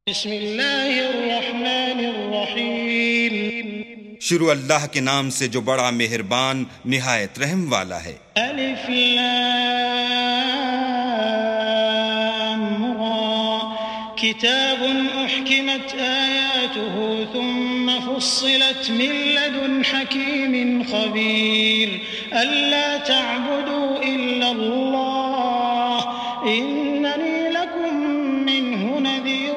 بسم اللہ الرحمن الرحیم شروع اللہ کے نام سے جو بڑا مہربان نہایت رحم والا ہے۔ الف لام را کتاب احکمت آیاته ثم فصلت من لدن حکیم خبیر الا تعبدوا الا اللہ اننی لکم منہ نذیر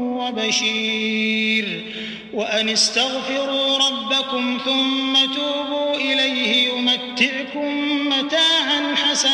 وبشیر وأن استغفروا ربكم ثم توبوا إليه يمتعكم متاعا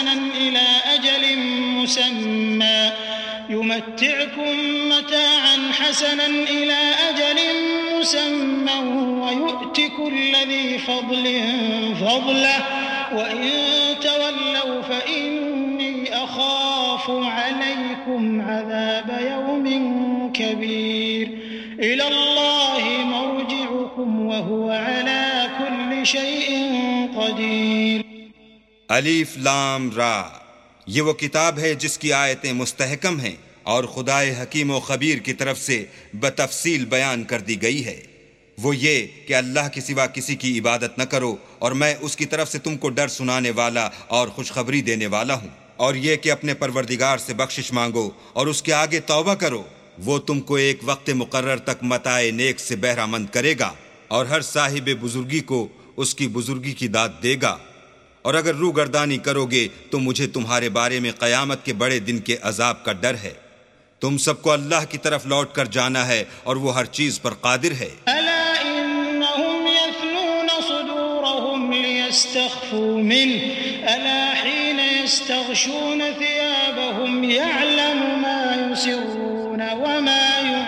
حسنا إلى أجل مسمى ويؤت كل ذي فضل فضله وإن تولوا فإني أخاف عليكم عذاب يوم كبير إلى الله مرجعكم وهو على كل شيء قدير۔ الف لام را، یہ وہ کتاب ہے جس کی آیتیں مستحکم ہیں اور خدائے حکیم و خبیر کی طرف سے بتفصیل بیان کر دی گئی ہے۔ وہ یہ کہ اللہ کے سوا کسی کی عبادت نہ کرو، اور میں اس کی طرف سے تم کو ڈر سنانے والا اور خوشخبری دینے والا ہوں، اور یہ کہ اپنے پروردگار سے بخشش مانگو اور اس کے آگے توبہ کرو۔ وہ تم کو ایک وقت مقرر تک متاع نیک سے بہرہ مند کرے گا، اور ہر صاحب بزرگی کو اس کی بزرگی کی داد دے گا۔ اور اگر روگردانی کرو گے تو مجھے تمہارے بارے میں قیامت کے بڑے دن کے عذاب کا ڈر ہے۔ تم سب کو اللہ کی طرف لوٹ کر جانا ہے، اور وہ ہر چیز پر قادر ہے۔ الا انهم يثنون صدورهم ليستخفوا منه الا حين يستغشون ثيابهم يعلم ما يسرون وما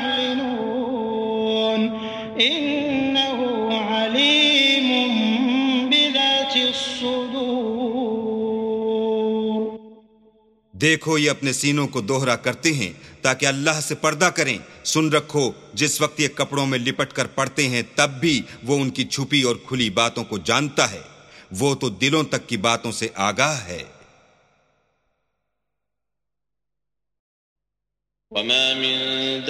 يعلنون انه عليم بذات الصدور۔ دیکھو یہ اپنے سینوں کو دوہرا کرتے ہیں تاکہ اللہ سے پردہ کریں۔ سن رکھو جس وقت یہ کپڑوں میں لپٹ کر پڑتے ہیں تب بھی وہ ان کی چھپی اور کھلی باتوں کو جانتا ہے، وہ تو دلوں تک کی باتوں سے آگاہ ہے۔ وما من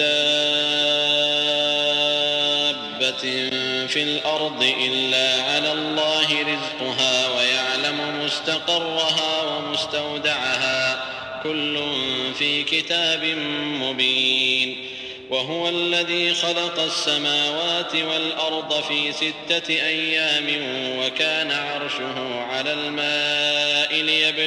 دابة في الأرض إلا على الله رزقها ويعلم مستقرها ومستودعها كل في كتاب مبين وهو الذي خلق السماوات والأرض في 6 أيام وكان عرشه على الماء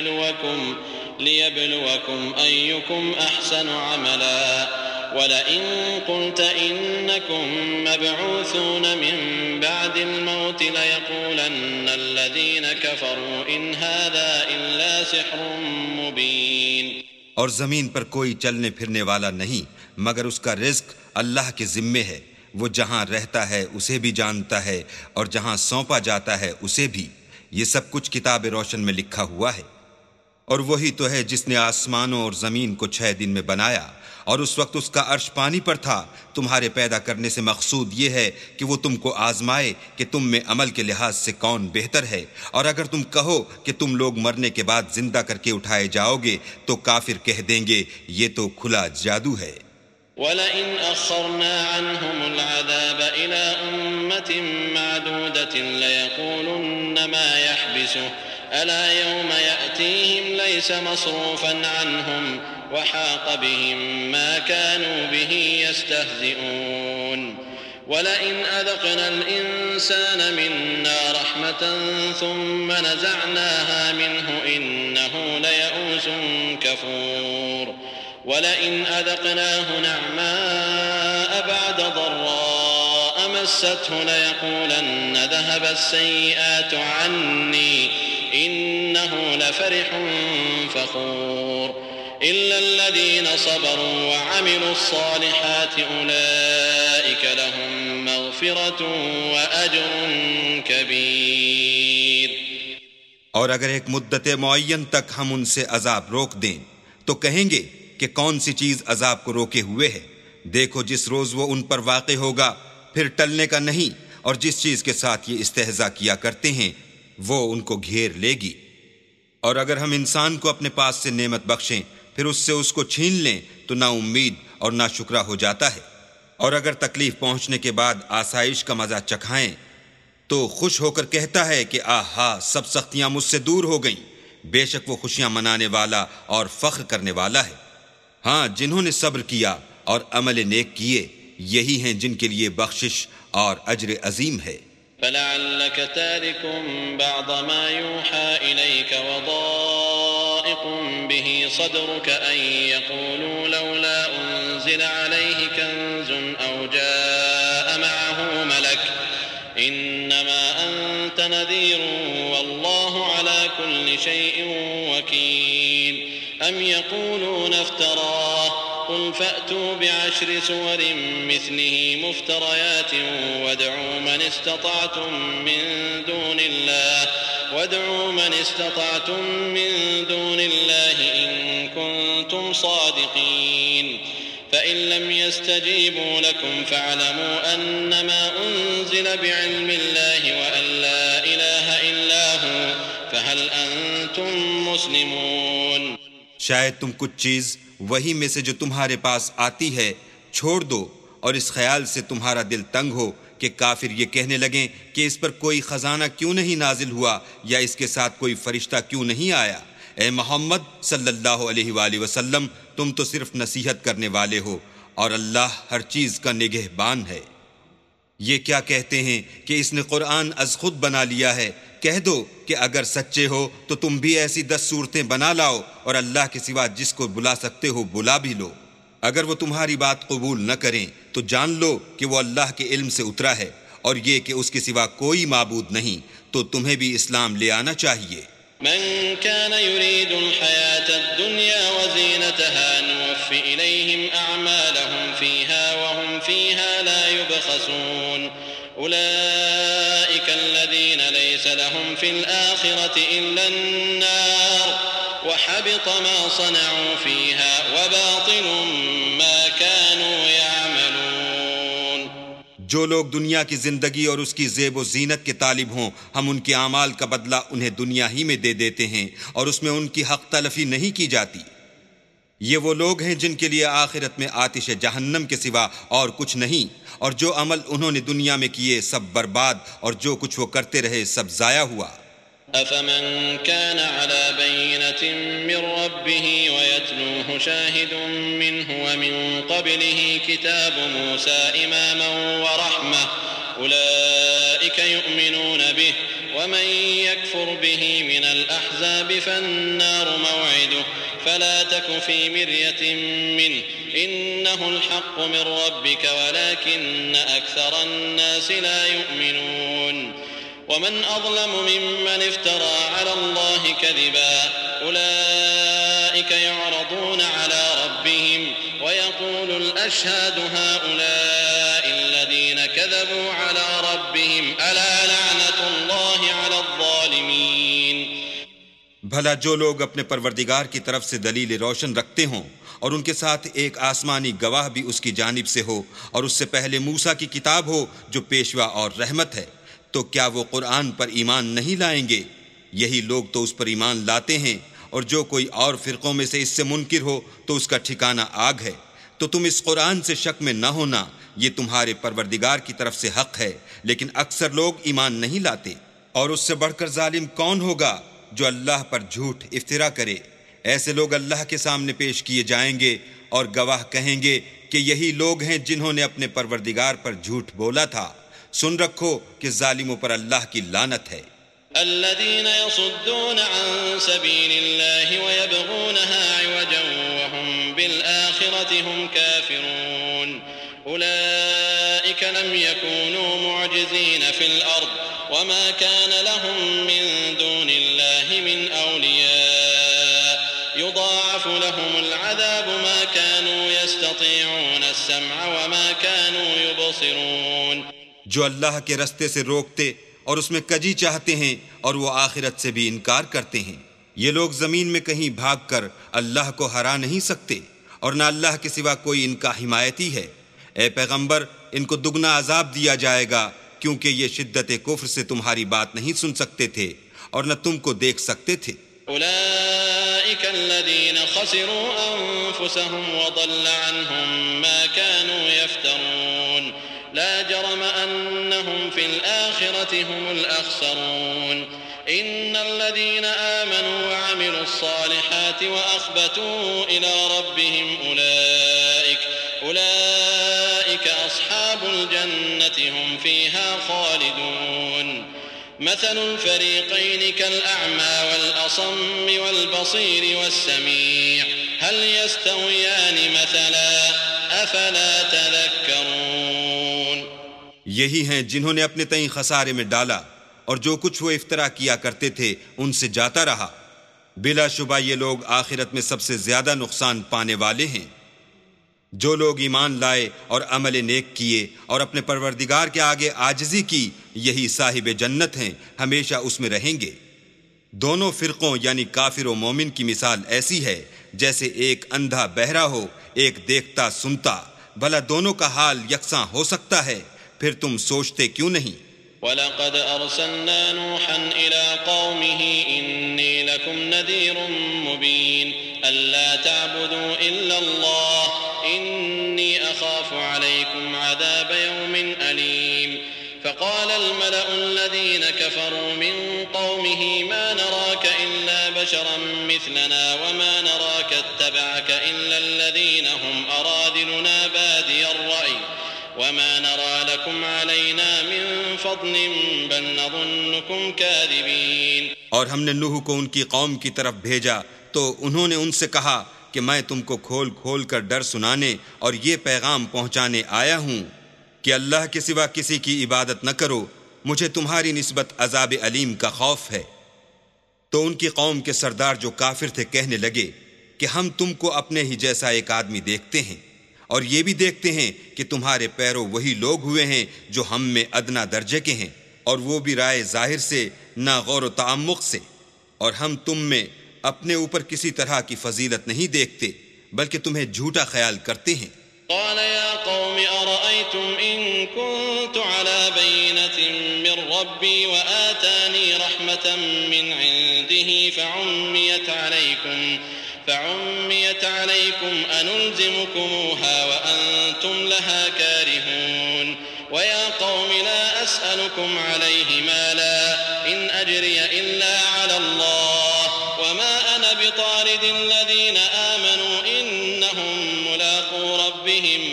ليبلوكم أيكم أحسن عملا ولئن قلت إنكم مبعوثون من بعد الموت ليقولن الذين كفروا إن هذا إلا سحر مبين۔ اور زمین پر کوئی چلنے پھرنے والا نہیں مگر اس کا رزق اللہ کے ذمے ہے، وہ جہاں رہتا ہے اسے بھی جانتا ہے اور جہاں سونپا جاتا ہے اسے بھی، یہ سب کچھ کتاب روشن میں لکھا ہوا ہے۔ اور وہی تو ہے جس نے آسمانوں اور زمین کو 6 دن میں بنایا، اور اس وقت اس کا عرش پانی پر تھا۔ تمہارے پیدا کرنے سے مقصود یہ ہے کہ وہ تم کو آزمائے کہ تم میں عمل کے لحاظ سے کون بہتر ہے، اور اگر تم کہو کہ تم لوگ مرنے کے بعد زندہ کر کے اٹھائے جاؤ گے تو کافر کہہ دیں گے یہ تو کھلا جادو ہے۔ وَلَئِنْ أَخَّرْنَا عَنْهُمُ الْعَذَابَ إِلَىٰ أُمَّةٍ مَّعْدُودَةٍ لَيَقُولُنَّ مَا يَحْبِسُهُ أَلَا يَوْمَ يَأْتِيهِمْ لَيْسَ مَصْرُوفًا عَنْهُمْ وَحَاقَ بِهِم مَّا كَانُوا بِهِ يَسْتَهْزِئُونَ وَلَئِنْ أَذَقْنَا الْإِنسَانَ مِنَّا رَحْمَةً ثُمَّ نَزَعْنَاهَا مِنْهُ إِنَّهُ لَيَئُوسٌ كَفُورٌ وَلَئِنْ أَذَقْنَاهُ نَعْمَاءَ بَعْدَ ضَرَّاءَ مَسَّتْهُ لَيَقُولَنَّ ذَهَبَ السَّيِّئَاتُ عَنِّي إِنَّهُ لَفَرِحٌ فَخُورٌ إِلَّا الَّذِينَ صَبَرُوا وَعَمِلُوا الصَّالِحَاتِ أُولَئِكَ لَهُم مَّغْفِرَةٌ وَأَجْرٌ كَبِيرٌ۔ اور اگر ایک مدت معین تک ہم ان سے عذاب روک دیں تو کہیں گے کہ کون سی چیز عذاب کو روکے ہوئے ہے، دیکھو جس روز وہ ان پر واقع ہوگا پھر ٹلنے کا نہیں، اور جس چیز کے ساتھ یہ استہزاء کیا کرتے ہیں وہ ان کو گھیر لے گی۔ اور اگر ہم انسان کو اپنے پاس سے نعمت بخشیں پھر اس سے اس کو چھین لیں تو نا امید اور ناشکرا ہو جاتا ہے۔ اور اگر تکلیف پہنچنے کے بعد آسائش کا مزہ چکھائیں تو خوش ہو کر کہتا ہے کہ آہا، سب سختیاں مجھ سے دور ہو گئیں۔ بے شک وہ خوشیاں منانے والا اور فخر کرنے والا ہے۔ ہاں، جنہوں نے صبر کیا اور عمل نیک کیے، یہی ہیں جن کے لیے بخشش اور اجر عظیم ہے۔ فلعلك تارك بعض ما يوحى إليك وضائق به صدرك أن يقولوا لولا أنزل عليه كنز أو جاء معه ملك إنما أنت نذير والله على كل شيء وكيل أم يقولون افتراه قل فأتوا بعشر سور مثله مفتريات وادعوا من استطعتم من دون الله إن كنتم صادقين فإن لم يستجيبوا لكم فاعلموا أنما أنزل بعلم الله وأن لا إله إلا هو فهل أنتم مسلمون۔ شاید تم کچھ چیز وہی میں سے جو تمہارے پاس آتی ہے چھوڑ دو، اور اس خیال سے تمہارا دل تنگ ہو کہ کافر یہ کہنے لگیں کہ اس پر کوئی خزانہ کیوں نہیں نازل ہوا یا اس کے ساتھ کوئی فرشتہ کیوں نہیں آیا۔ اے محمد صلی اللہ علیہ وآلہ وسلم، تم تو صرف نصیحت کرنے والے ہو اور اللہ ہر چیز کا نگہبان ہے۔ یہ کیا کہتے ہیں کہ اس نے قرآن از خود بنا لیا ہے؟ کہہ دو کہ اگر سچے ہو تو تم بھی ایسی 10 صورتیں بنا لاؤ اور اللہ کے سوا جس کو بلا سکتے ہو بلا بھی لو۔ اگر وہ تمہاری بات قبول نہ کریں تو جان لو کہ وہ اللہ کے علم سے اترا ہے، اور یہ کہ اس کے سوا کوئی معبود نہیں، تو تمہیں بھی اسلام لے آنا چاہیے۔ من كان يريد الحياة الدنيا وزينتها نوفي إليهم أعمالهم فيها وهم فيها لا يبخسون أولئك الذين ليس لهم في الآخرة إلا النار وحبط ما صنعوا فيها وباطل ما كانوا يعملون۔ جو لوگ دنیا کی زندگی اور اس کی زیب و زینت کے طالب ہوں، ہم ان کے اعمال کا بدلہ انہیں دنیا ہی میں دے دیتے ہیں اور اس میں ان کی حق تلفی نہیں کی جاتی۔ یہ وہ لوگ ہیں جن کے لیے آخرت میں آتش جہنم کے سوا اور کچھ نہیں، اور جو عمل انہوں نے دنیا میں کیے سب برباد، اور جو کچھ وہ کرتے رہے سب ضائع ہوا۔ أفمن كان على بينة من ربه ويتلوه شاهد منه ومن قبله كتاب موسى إماما ورحمة أولئك يؤمنون به ومن يكفر به من الأحزاب فالنار موعده فلا تك في مرية منه إنه الحق من ربك ولكن أكثر الناس لا يؤمنون ومن أظلم ممن افترى على الله كذبا أولئك يعرضون على ربهم ويقول الأشهاد هؤلاء الذين كذبوا على ربهم ألا لعنة الله على الظالمين۔ بھلا جو لوگ اپنے پروردگار کی طرف سے دلیل روشن رکھتے ہوں اور ان کے ساتھ ایک آسمانی گواہ بھی اس کی جانب سے ہو، اور اس سے پہلے موسیٰ کی کتاب ہو جو پیشوا اور رحمت ہے، تو کیا وہ قرآن پر ایمان نہیں لائیں گے؟ یہی لوگ تو اس پر ایمان لاتے ہیں، اور جو کوئی اور فرقوں میں سے اس سے منکر ہو تو اس کا ٹھکانہ آگ ہے۔ تو تم اس قرآن سے شک میں نہ ہونا، یہ تمہارے پروردگار کی طرف سے حق ہے، لیکن اکثر لوگ ایمان نہیں لاتے۔ اور اس سے بڑھ کر ظالم کون ہوگا جو اللہ پر جھوٹ افترا کرے؟ ایسے لوگ اللہ کے سامنے پیش کیے جائیں گے اور گواہ کہیں گے کہ یہی لوگ ہیں جنہوں نے اپنے پروردگار پر جھوٹ بولا تھا۔ سن رکھو کہ ظالموں پر اللہ کی لعنت ہے۔ الذين يصدون عن سبيل الله ويبغونها عوجا وهم بالآخرة هم كافرون أولئك لم يكونوا معجزين في الأرض وما كان لهم من دون الله من أولياء يضاعف لهم العذاب ما كانوا يستطيعون السمع وما كانوا يبصرون۔ جو اللہ کے رستے سے روکتے اور اس میں کجی چاہتے ہیں اور وہ آخرت سے بھی انکار کرتے ہیں، یہ لوگ زمین میں کہیں بھاگ کر اللہ کو ہرا نہیں سکتے، اور نہ اللہ کے سوا کوئی ان کا حمایتی ہے۔ اے پیغمبر، ان کو دگنا عذاب دیا جائے گا، کیونکہ یہ شدت کفر سے تمہاری بات نہیں سن سکتے تھے اور نہ تم کو دیکھ سکتے تھے۔ أولئك الذين خسروا أنفسهم وضل عنهم ما كانوا يفترون لا جرم أنهم في الآخرة هم الأخسرون إن الذين آمنوا وعملوا الصالحات وأخبتوا إلى ربهم أولئك أصحاب الجنة هم فيها خالدون مثل الفريقين كالأعمى والأصم والبصير والسميع هل يستويان مثلا أفلا تذكرون یہی ہیں جنہوں نے اپنے تئیں خسارے میں ڈالا اور جو کچھ وہ افترا کیا کرتے تھے ان سے جاتا رہا. بلا شبہ یہ لوگ آخرت میں سب سے زیادہ نقصان پانے والے ہیں. جو لوگ ایمان لائے اور عمل نیک کیے اور اپنے پروردگار کے آگے عاجزی کی یہی صاحب جنت ہیں، ہمیشہ اس میں رہیں گے. دونوں فرقوں یعنی کافر و مومن کی مثال ایسی ہے جیسے ایک اندھا بہرا ہو ایک دیکھتا سنتا. بھلا دونوں کا حال یکساں ہو سکتا ہے؟ پھر تم سوچتے کیوں نہیں؟ وَلَقَدْ أَرْسَلْنَا نُوحًا إِلَىٰ قَوْمِهِ إِنِّي لَكُمْ نَذِيرٌ مُّبِينٌ أَلَّا تَعْبُدُوا إِلَّا اللَّهَ إِنِّي أَخَافُ عَلَيْكُمْ عَذَابَ يَوْمٍ أَلِيمٍ فَقَالَ الْمَلَأُ الَّذِينَ كَفَرُوا مِن قَوْمِهِ مَا نَرَاكَ إِلَّا بَشَرًا مِّثْلَنَا وَمَا نَرَاكَ اتَّبَعَكَ إِلَّا الَّذِينَ هُمْ أَرَاذِلُنَا بَادِيَ الرَّأْيِ وما نرى لكم علينا من فضل بل نظنكم كاذبين. اور ہم نے نوح کو ان کی قوم کی طرف بھیجا تو انہوں نے ان سے کہا کہ میں تم کو کھول کھول کر ڈر سنانے اور یہ پیغام پہنچانے آیا ہوں کہ اللہ کے سوا کسی کی عبادت نہ کرو، مجھے تمہاری نسبت عذاب علیم کا خوف ہے. تو ان کی قوم کے سردار جو کافر تھے کہنے لگے کہ ہم تم کو اپنے ہی جیسا ایک آدمی دیکھتے ہیں اور یہ بھی دیکھتے ہیں کہ تمہارے پیرو وہی لوگ ہوئے ہیں جو ہم میں ادنا درجے کے ہیں، اور وہ بھی رائے ظاہر سے نہ غور و تعمق سے، اور ہم تم میں اپنے اوپر کسی طرح کی فضیلت نہیں دیکھتے بلکہ تمہیں جھوٹا خیال کرتے ہیں. قال يا قوم أرأيتم إن كنت على بينة من ربي وآتاني رحمة من عنده فعميت عليكم أنلزمكموها وأنتم لها كارهون ويا قوم لا أسألكم عليه مالا إن أجري إلا على الله وما أنا بطارد الذين آمنوا إنهم ملاقو ربهم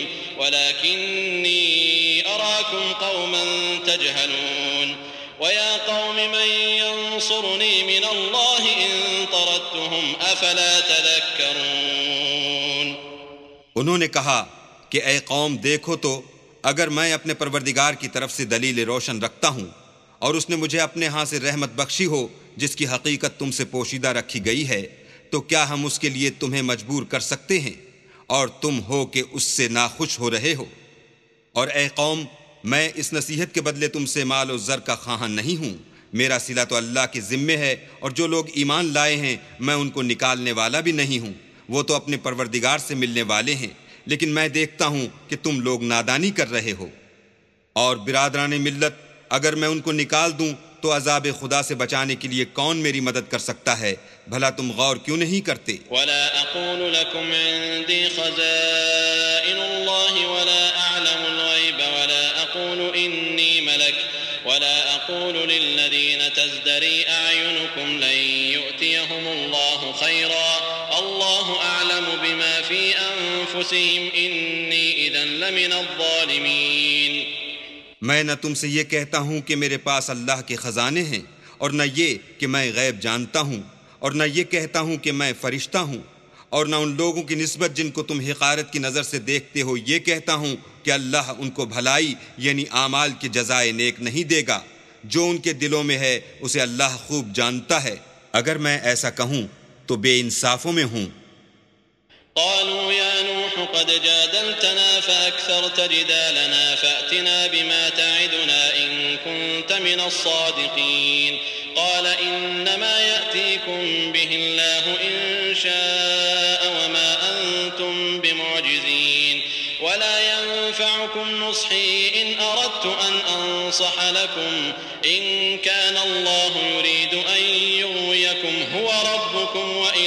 ولكني أراكم قوما تجهلون ويا قوم من ينصرني من الله إن طردتهم أفلا تذكرون. انہوں نے کہا کہ اے قوم دیکھو تو اگر میں اپنے پروردگار کی طرف سے دلیل روشن رکھتا ہوں اور اس نے مجھے اپنے ہاں سے رحمت بخشی ہو جس کی حقیقت تم سے پوشیدہ رکھی گئی ہے، تو کیا ہم اس کے لیے تمہیں مجبور کر سکتے ہیں اور تم ہو کہ اس سے ناخوش ہو رہے ہو؟ اور اے قوم میں اس نصیحت کے بدلے تم سے مال و زر کا خواہاں نہیں ہوں، میرا صلہ تو اللہ کے ذمے ہے، اور جو لوگ ایمان لائے ہیں میں ان کو نکالنے والا بھی نہیں ہوں، وہ تو اپنے پروردگار سے ملنے والے ہیں، لیکن میں دیکھتا ہوں کہ تم لوگ نادانی کر رہے ہو. اور برادران ملت اگر میں ان کو نکال دوں تو عذاب خدا سے بچانے کے لیے کون میری مدد کر سکتا ہے؟ بھلا تم غور کیوں نہیں کرتے؟ ولا اقول لكم عندي خزائن الله ولا اعلم الغيب ولا اقول اني ملك ولا اقول للذين تزدري اعينكم لن يؤتيهم الله خيرا الله اعلم بما في انفسهم اني اذا لمن الظالمين. میں نہ تم سے یہ کہتا ہوں کہ میرے پاس اللہ کے خزانے ہیں، اور نہ یہ کہ میں غیب جانتا ہوں، اور نہ یہ کہتا ہوں کہ میں فرشتہ ہوں، اور نہ ان لوگوں کی نسبت جن کو تم حقارت کی نظر سے دیکھتے ہو یہ کہتا ہوں کہ اللہ ان کو بھلائی یعنی اعمال کی جزائے نیک نہیں دے گا. جو ان کے دلوں میں ہے اسے اللہ خوب جانتا ہے. اگر میں ایسا کہوں تو بے انصافوں میں ہوں. قالوا يا نوح قد جادلتنا فأكثرت جدالنا فأتنا بما تعدنا إن كنت من الصادقين. قال إنما يأتيكم به الله إن شاء وما أنتم بمعجزين ولا ينفعكم نصحي إن أردت أن أنصح لكم إن كان الله يريد أن يغويكم هو ربكم وإليه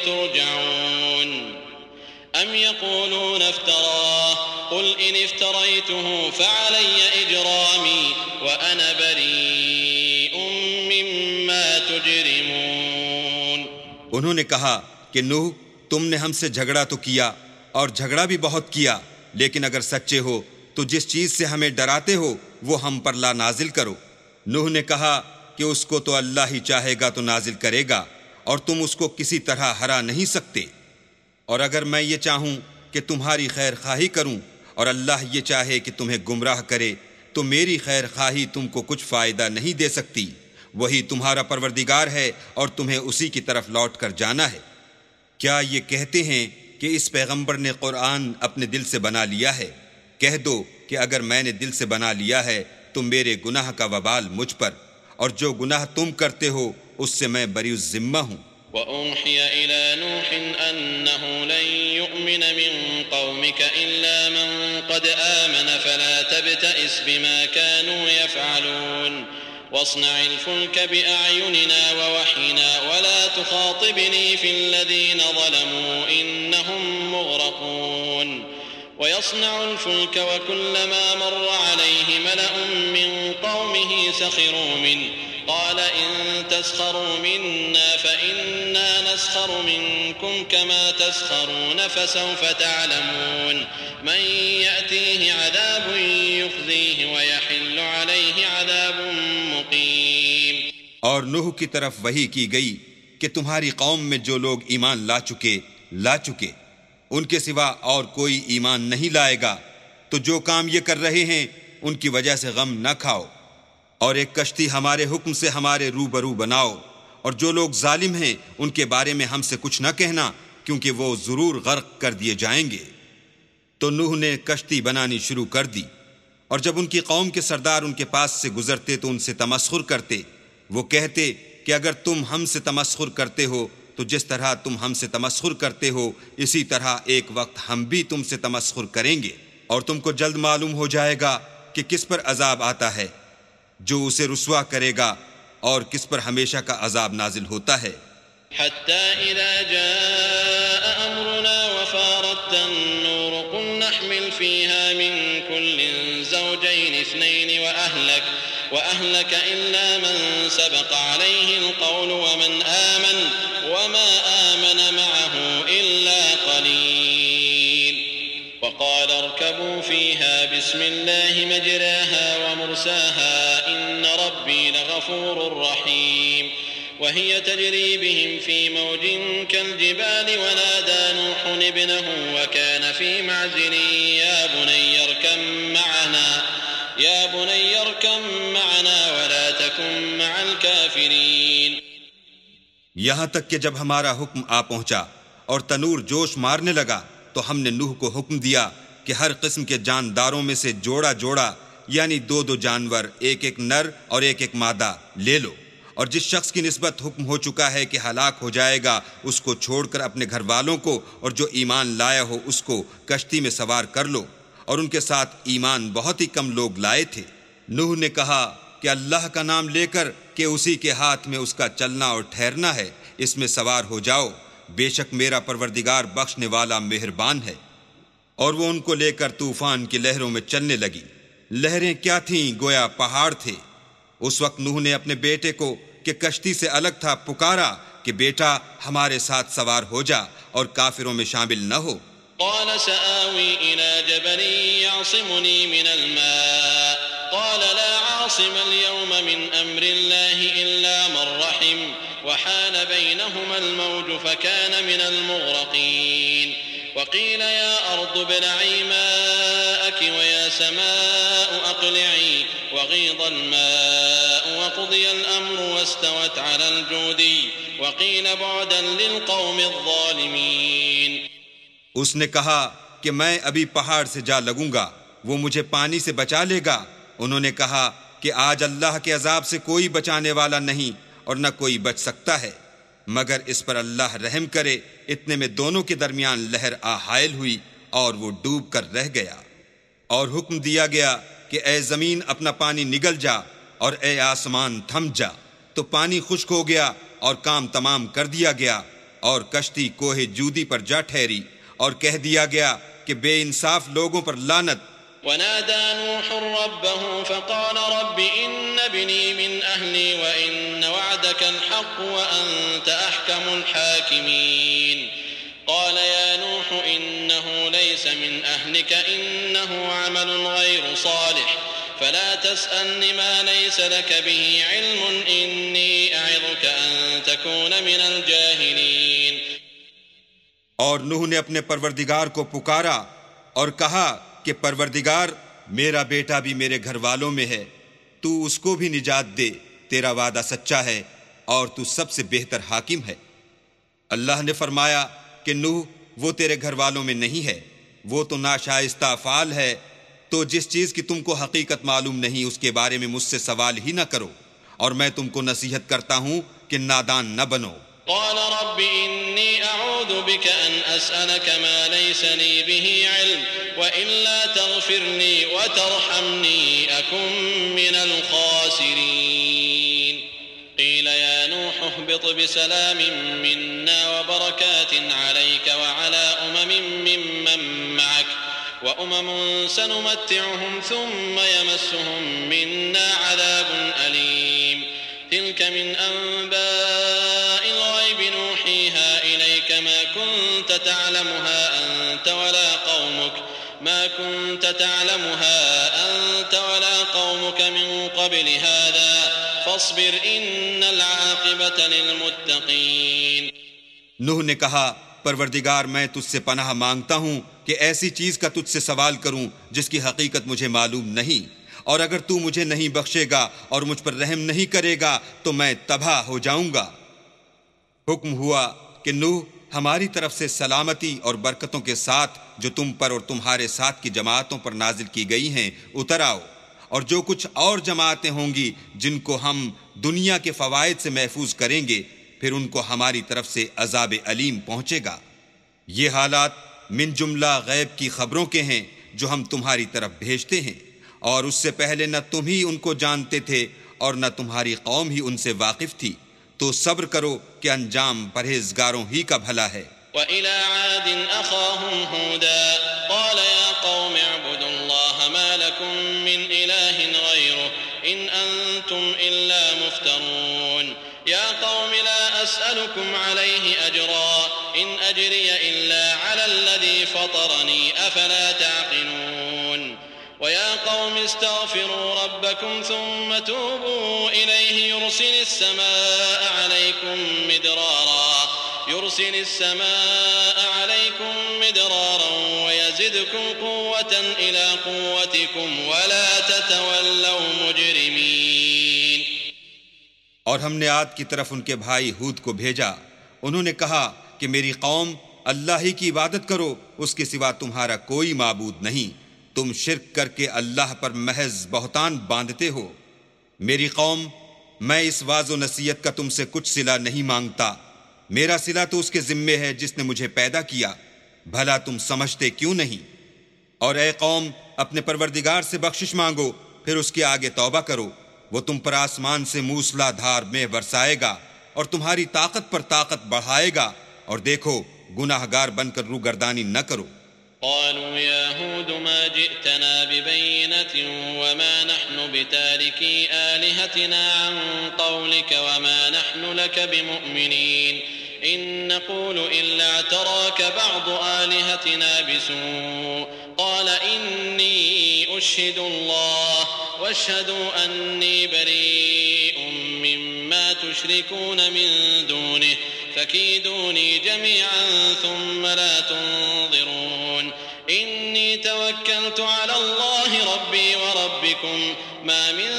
ترجعون أم يقولون افتراه قل إن افتريته فعلي إجرامي وأنا بريء مما تجرمون۔ انہوں نے کہا کہ نوح تم نے ہم سے جھگڑا تو کیا اور جھگڑا بھی بہت کیا، لیکن اگر سچے ہو تو جس چیز سے ہمیں ڈراتے ہو وہ ہم پر لا نازل کرو۔ نوح نے کہا کہ اس کو تو اللہ ہی چاہے گا تو نازل کرے گا اور تم اس کو کسی طرح ہرا نہیں سکتے، اور اگر میں یہ چاہوں کہ تمہاری خیر خواہی کروں اور اللہ یہ چاہے کہ تمہیں گمراہ کرے تو میری خیر خواہی تم کو کچھ فائدہ نہیں دے سکتی۔ وہی تمہارا پروردگار ہے اور تمہیں اسی کی طرف لوٹ کر جانا ہے۔ کیا یہ کہتے ہیں کہ اس پیغمبر نے قرآن اپنے دل سے بنا لیا ہے؟ کہہ دو کہ اگر میں نے دل سے بنا لیا ہے تو میرے گناہ کا وبال مجھ پر، اور جو گناہ تم کرتے ہو اس سے میں بری الذمہ ہوں۔ وأوحي إلى نوح أنه لن يؤمن من قومك إلا من قد آمن فلا تبتئس بما كانوا يفعلون واصنع الفلك بأعيننا ووحينا ولا تخاطبني في الذين ظلموا إنهم مغرقون ويصنع الفلك وكلما مر عليه ملأ من قومه سخروا منه قال إن تسخروا منا فإنا نسخر منكم كما تسخرون فسوف تعلمون من يأتيه عذاب يخزيه ويحل عليه عذاب مقيم۔ اور نوح کی طرف وحی کی گئی کہ تمہاری قوم میں جو لوگ ایمان لا چکے ان کے سوا اور کوئی ایمان نہیں لائے گا، تو جو کام یہ کر رہے ہیں ان کی وجہ سے غم نہ کھاؤ، اور ایک کشتی ہمارے حکم سے ہمارے روبرو بناؤ، اور جو لوگ ظالم ہیں ان کے بارے میں ہم سے کچھ نہ کہنا، کیونکہ وہ ضرور غرق کر دیے جائیں گے۔ تو نوح نے کشتی بنانی شروع کر دی، اور جب ان کی قوم کے سردار ان کے پاس سے گزرتے تو ان سے تمسخر کرتے۔ وہ کہتے کہ اگر تم ہم سے تمسخر کرتے ہو تو جس طرح تم ہم سے تمسخر کرتے ہو اسی طرح ایک وقت ہم بھی تم سے تمسخر کریں گے، اور تم کو جلد معلوم ہو جائے گا کہ کس پر عذاب آتا ہے جو اسے رسوا کرے گا اور کس پر ہمیشہ کا عذاب نازل ہوتا ہے۔ حتى إذا جاء أمرنا وفارت النور قل نحمل فيها من كل زوجين اثنين وأهلك إلا من سبق عليه القول ومن آمن وما آمن معه إلا قليل وقال اركبوا فيها بسم الله مجراها ومرساها إن ربي لغفور رحيم وهي تجري بهم في موج كالجبال ونادى نوح ابنه وكان في معزل يا بني اركب معنا ولا تكن مع الكافرين۔ یہاں تک کہ جب ہمارا حکم آ پہنچا اور تنور جوش مارنے لگا تو ہم نے نوح کو حکم دیا کہ ہر قسم کے جانداروں میں سے جوڑا جوڑا یعنی دو جانور، ایک نر اور ایک مادہ لے لو، اور جس شخص کی نسبت حکم ہو چکا ہے کہ ہلاک ہو جائے گا اس کو چھوڑ کر اپنے گھر والوں کو اور جو ایمان لایا ہو اس کو کشتی میں سوار کر لو، اور ان کے ساتھ ایمان بہت ہی کم لوگ لائے تھے۔ نوح نے کہا کہ اللہ کا نام لے کر کہ اسی کے ہاتھ میں اس کا چلنا اور ٹھہرنا ہے، اس میں سوار ہو جاؤ، بے شک میرا پروردگار بخشنے والا مہربان ہے۔ اور وہ ان کو لے کر طوفان کی لہروں میں چلنے لگی۔ لہریں کیا تھیں، گویا پہاڑ تھے۔ اس وقت نوح نے اپنے بیٹے کو کہ کشتی سے الگ تھا پکارا کہ بیٹا ہمارے ساتھ سوار ہو جا اور کافروں میں شامل نہ ہو۔ قال سآوي إلى جبل يعصمني من الماء قال لا عاصم اليوم من أمر الله إلا من رحم وحال بينهما الموج فكان من المغرقين وقيل يا أرض ابلعي ماءك ويا سماء أقلعي وغيض الماء وقضي الأمر واستوت على الجودي وقيل بعدا للقوم الظالمين۔ اس نے کہا کہ میں ابھی پہاڑ سے جا لگوں گا، وہ مجھے پانی سے بچا لے گا۔ انہوں نے کہا کہ آج اللہ کے عذاب سے کوئی بچانے والا نہیں اور نہ کوئی بچ سکتا ہے مگر اس پر اللہ رحم کرے۔ اتنے میں دونوں کے درمیان لہر حائل ہوئی اور وہ ڈوب کر رہ گیا، اور حکم دیا گیا کہ اے زمین اپنا پانی نگل جا اور اے آسمان تھم جا، تو پانی خشک ہو گیا اور کام تمام کر دیا گیا، اور کشتی کوہ جودی پر جا ٹھہری، اور کہہ دیا گیا کہ بے انصاف لوگوں پر لعنت۔ ونادى نوح ربه فقال رب إن ابني من أهلي وإن وعدك الحق وأنت أحكم الحاكمين قال يا نوح إنه ليس من أهلك إنه عمل غير صالح فلا تسألني ما ليس لك به علم إني أعظك أن تكون من الجاهلين۔ اور نوح نے اپنے پروردگار کو پکارا اور کہا کہ پروردگار، میرا بیٹا بھی میرے گھر والوں میں ہے، تو اس کو بھی نجات دے، تیرا وعدہ سچا ہے اور تو سب سے بہتر حاکم ہے۔ اللہ نے فرمایا کہ نوح، وہ تیرے گھر والوں میں نہیں ہے، وہ تو ناشائستہ افعال ہے، تو جس چیز کی تم کو حقیقت معلوم نہیں اس کے بارے میں مجھ سے سوال ہی نہ کرو، اور میں تم کو نصیحت کرتا ہوں کہ نادان نہ بنو۔ قال رب إني أعوذ بك أن أسألك ما ليس لي به علم وإلا تغفر لي وترحمني أكن من الخاسرين قيل يا نوح اهبط بسلام منا وبركات عليك وعلى ممن معك وأمم سنمتعهم ثم يمسهم منا عذاب أليم تلك من أنباء الغيب نوحيها إليك ما كنت تعلمها أنت ولا قومك من قبل هذا فاصبر إن العاقبة للمتقين۔ نوح نے کہا، پروردگار میں تجھ سے پناہ مانگتا ہوں کہ ایسی چیز کا تجھ سے سوال کروں جس کی حقیقت مجھے معلوم نہیں، اور اگر تو مجھے نہیں بخشے گا اور مجھ پر رحم نہیں کرے گا تو میں تباہ ہو جاؤں گا۔ حکم ہوا کہ نوح، ہماری طرف سے سلامتی اور برکتوں کے ساتھ جو تم پر اور تمہارے ساتھ کی جماعتوں پر نازل کی گئی ہیں اتر آؤ، اور جو کچھ اور جماعتیں ہوں گی جن کو ہم دنیا کے فوائد سے محفوظ کریں گے پھر ان کو ہماری طرف سے عذاب علیم پہنچے گا۔ یہ حالات من جملہ غیب کی خبروں کے ہیں جو ہم تمہاری طرف بھیجتے ہیں، اور اس سے پہلے نہ تم ہی ان کو جانتے تھے اور نہ تمہاری قوم ہی ان سے واقف تھی، تو صبر کرو کہ انجام پرہیزگاروں ہی کا بھلا ہے۔ وَإِلَى عَادٍ أَخَاهُمْ هُودًا قَالَ يَا قَوْمِ اعْبُدُوا اللَّهَ مَا لَكُمْ مِنْ إِلَٰهٍ غَيْرُهُ إِنْ أَنْتُمْ إِلَّا مُفْتَرُونَ يَا قَوْمِ لَا أَسْأَلُكُمْ عَلَيْهِ أَجْرًا إِنْ أَجْرِيَ إِلَّا عَلَى الَّذِي فَطَرَنِي أَفَلَا تَعْقِلُونَ وَيَا قَوْمِ اسْتَغْفِرُوا رَبَّكُمْ ثُمَّ تُوبُوا إِلَيْهِ يرسل السماء عليكم مدرارا ويزدكم قوة إلى قوتكم ولا تتولوا مجرمين۔ اور ہم نے عاد کی طرف ان کے بھائی ہود کو بھیجا، انہوں نے کہا کہ میری قوم، اللہ ہی کی عبادت کرو، اس کے سوا تمہارا کوئی معبود نہیں، تم شرک کر کے اللہ پر محض بہتان باندھتے ہو۔ میری قوم، میں اس واعظ و نصیحت کا تم سے کچھ صلہ نہیں مانگتا، میرا صلہ تو اس کے ذمے ہے جس نے مجھے پیدا کیا، بھلا تم سمجھتے کیوں نہیں؟ اور اے قوم، اپنے پروردگار سے بخشش مانگو، پھر اس کے آگے توبہ کرو، وہ تم پر آسمان سے موسلا دھار میں برسائے گا اور تمہاری طاقت پر طاقت بڑھائے گا، اور دیکھو گناہ گار بن کر روگردانی نہ کرو۔ قالوا يا هود ما جئتنا ببينة وما نحن بتاركي آلهتنا عن قولك وما نحن لك بمؤمنين إن نقول إلا اعتراك بعض آلهتنا بسوء قال إني أشهد الله واشهدوا أني بريء مما تشركون من دونه فكيدوني جميعا ثم لا تنظرون إني توكلت على الله ربي وربكم ما من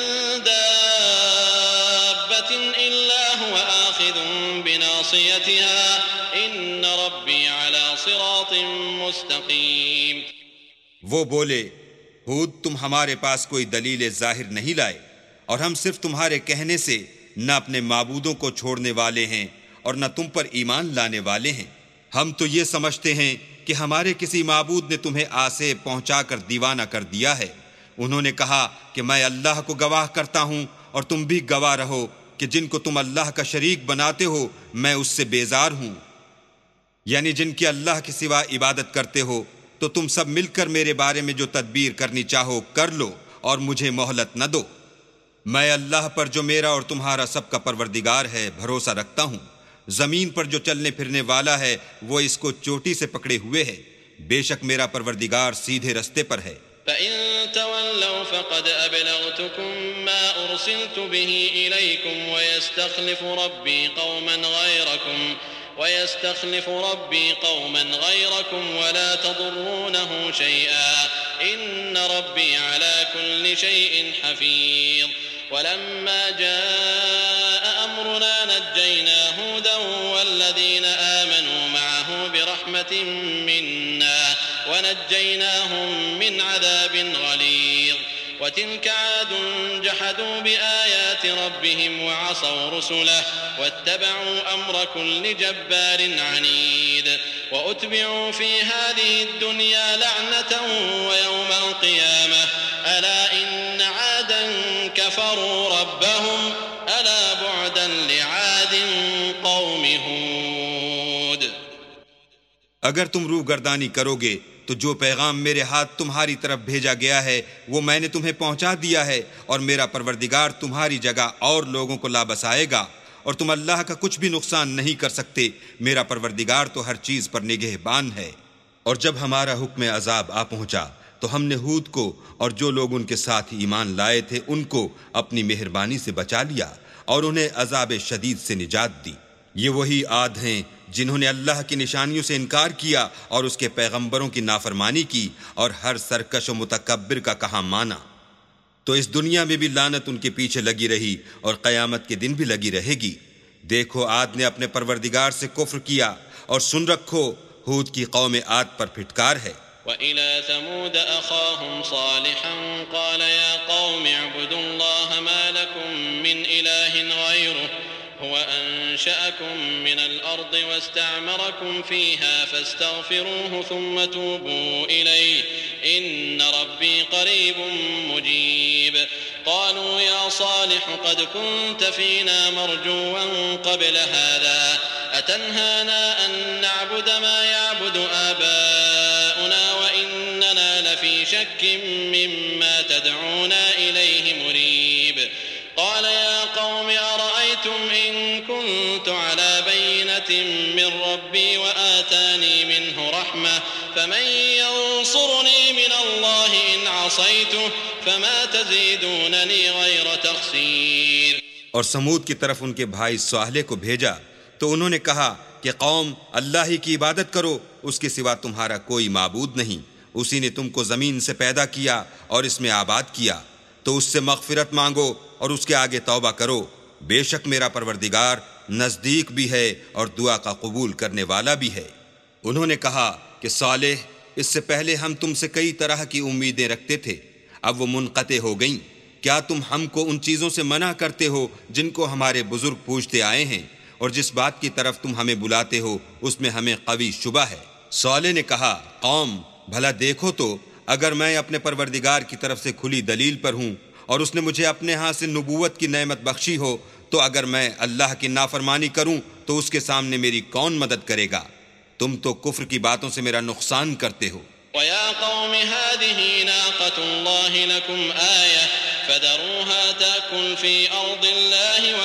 دابة إلا هو آخذ بناصيتها إن ربي على صراط مستقيم۔ وہ بولے، ہود، تم ہمارے پاس کوئی دلیل ظاہر نہیں لائے، اور ہم صرف تمہارے کہنے سے نہ اپنے معبودوں کو چھوڑنے والے ہیں اور نہ تم پر ایمان لانے والے ہیں۔ ہم تو یہ سمجھتے ہیں کہ ہمارے کسی معبود نے تمہیں آسے پہنچا کر دیوانہ کر دیا ہے۔ انہوں نے کہا کہ میں اللہ کو گواہ کرتا ہوں اور تم بھی گواہ رہو کہ جن کو تم اللہ کا شریک بناتے ہو میں اس سے بیزار ہوں۔ یعنی جن کی اللہ کے سوا عبادت کرتے ہو، تو تم سب مل کر میرے بارے میں جو تدبیر کرنی چاہو کر لو اور مجھے مہلت نہ دو۔ میں اللہ پر جو میرا اور تمہارا سب کا پروردگار ہے بھروسہ رکھتا ہوں۔ زمین پر جو چلنے پھرنے والا ہے وہ اس کو چوٹی سے پکڑے ہوئے ہے، بے شک میرا پروردگار سیدھے رستے پر ہے۔ فَإِن تَوَلَّوْا فَقَدْ أَبْلَغْتُكُم مَّا أُرْسِلْتُ بِهِ إِلَيْكُمْ وَيَسْتَخْلِفُ رَبِّي قَوْمًا غَيْرَكُمْ وَلَا تَضُرُّونَهُ شَيْئًا إِنَّ رَبِّي عَلَى كُلِّ شَيْءٍ حَفِيظٌ وَلَمَّا جَاءَ أَمْرُنَا نَجَّيْنَا هُودًا وَالَّذِينَ آمَنُوا مَعَهُ بِرَحْمَةٍ مِّنَّا وَنَجَّيْنَاهُم مِّنْ عَذَابٍ غَلِيظٍ وَتِلْكَ عَادٌ جَحَدُوا بِآيَاتِ رَبِّهِمْ وَعَصَوْا رُسُلَهُ وَاتَّبَعُوا أَمْرَ كُلِّ جَبَّارٍ عَنِيدٍ وَأُتْبِعُوا فِي هَٰذِهِ الدُّنْيَا لَعْنَةً وَيَوْمَ الْقِيَامَةِ أَلَا إِنَّ عَادًا كَفَرُوا رَبَّهُمْ أَلَا بُعْدًا لِعَادٍ قَوْمِ هُودٍ۔ اگر تم روگردانی کرو گے تو جو پیغام میرے ہاتھ تمہاری طرف بھیجا گیا ہے وہ میں نے تمہیں پہنچا دیا ہے، اور میرا پروردگار تمہاری جگہ اور لوگوں کو لا بسائے گا، اور تم اللہ کا کچھ بھی نقصان نہیں کر سکتے۔ میرا پروردگار تو ہر چیز پر نگہبان ہے۔ اور جب ہمارا حکم عذاب آ پہنچا تو ہم نے ہود کو اور جو لوگ ان کے ساتھ ایمان لائے تھے ان کو اپنی مہربانی سے بچا لیا اور انہیں عذاب شدید سے نجات دی۔ یہ وہی عاد ہیں جنہوں نے اللہ کی نشانیوں سے انکار کیا اور اس کے پیغمبروں کی نافرمانی کی اور ہر سرکش و متکبر کا کہا مانا۔ تو اس دنیا میں بھی لعنت ان کے پیچھے لگی رہی اور قیامت کے دن بھی لگی رہے گی۔ دیکھو عاد نے اپنے پروردگار سے کفر کیا، اور سن رکھو ہود کی قوم عاد پر پھٹکار ہے۔ وَإِلَى ثَمُودَ أَخَاهُمْ صَالِحًا قَالَ يَا قَوْمِ اعْبُدُوا اللَّهَ مَا لَكُم مِّنْ إِلَٰهٍ غَيْرُهُ هو أنشأكم من الأرض واستعمركم فيها فاستغفروه ثم توبوا إليه إن ربي قريب مجيب قالوا يا صالح قد كنت فينا مرجوا قبل هذا أتنهانا أن نعبد ما يعبد آباؤنا وإننا لفي شك مما تدعونا إليه مريب قال يا قوم أرأيتم إن كنت على بينة من ربي وآتاني منه رحمة فمن ينصرني من الله إن عصيته فما تزيدونني غير تخسير۔ اور سمود کی طرف ان کے بھائی صالح کو بھیجا تو انہوں نے کہا کہ قوم اللہ ہی کی عبادت کرو، اس کے سوا تمہارا کوئی معبود نہیں، اسی نے تم کو زمین سے پیدا کیا اور اس میں آباد کیا، تو اس سے مغفرت مانگو اور اس کے آگے توبہ کرو، بے شک میرا پروردگار نزدیک بھی ہے اور دعا کا قبول کرنے والا بھی ہے۔ انہوں نے کہا کہ صالح، اس سے پہلے ہم تم سے کئی طرح کی امیدیں رکھتے تھے، اب وہ منقطع ہو گئیں۔ کیا تم ہم کو ان چیزوں سے منع کرتے ہو جن کو ہمارے بزرگ پوچھتے آئے ہیں، اور جس بات کی طرف تم ہمیں بلاتے ہو اس میں ہمیں قوی شبہ ہے۔ صالح نے کہا قوم بھلا دیکھو تو اگر میں اپنے پروردگار کی طرف سے کھلی دلیل پر ہوں اور اس نے مجھے اپنے ہاں سے نبوت کی نعمت بخشی ہو، تو اگر میں اللہ کی نافرمانی کروں تو اس کے سامنے میری کون مدد کرے گا؟ تم تو کفر کی باتوں سے میرا نقصان کرتے ہو۔ وَيَا قَوْمِ هَٰذِهِ نَاقَةُ اللَّهِ لَكُمْ آيَةً فَذَرُوهَا تَأْكُلْ فِي أَرْضِ اللَّهِ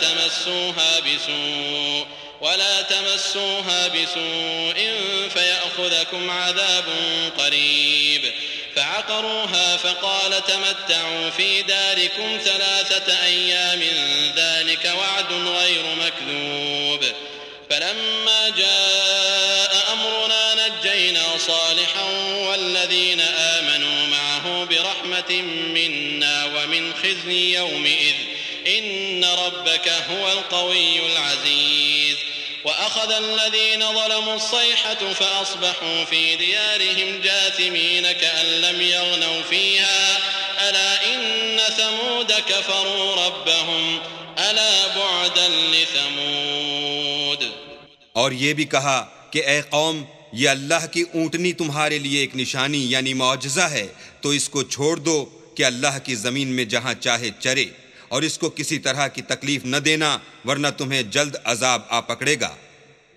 وَلَا تَمَسُّوهَا بِسُوءٍ فَيَأْخُذَكُمْ عَذَابٌ قَرِيبٌ فَعَقَرُوهَا فَقَالَ تَمَتَّعُوا فِي دَارِكُمْ 3 أَيَّامٍ ذَلِكَ وَعْدٌ غَيْرُ مَكْذُوبٍ فَلَمَّا جَاءَ أَمْرُنَا نَجَّيْنَا صَالِحًا وَالَّذِينَ آمَنُوا مَعَهُ بِرَحْمَةٍ مِّنَّا وَمِنْ خِزْيِ يَوْمِئِذٍ إِنَّ رَبَّكَ هُوَ الْقَوِيُّ الْعَزِيزُ وَأَخَذَ الَّذِينَ ظَلَمُوا الصَّيْحَةُ فَأَصْبَحُوا فِي دِيَارِهِمْ جَاثِمِينَ كَأَن لَّمْ يَغْنَوْا فِيهَا أَلَا إِنَّ ثَمُودَ كَفَرُوا رَبَّهُمْ أَلَا بُعْدًا لِثَمُودَ۔ اور یہ بھی کہا کہ اے قوم، یہ اللہ کی اونٹنی تمہارے لیے ایک نشانی یعنی معجزہ ہے، تو اس کو چھوڑ دو کہ اللہ کی زمین میں جہاں چاہے چرے، اور اس کو کسی طرح کی تکلیف نہ دینا ورنہ تمہیں جلد عذاب آ پکڑے گا۔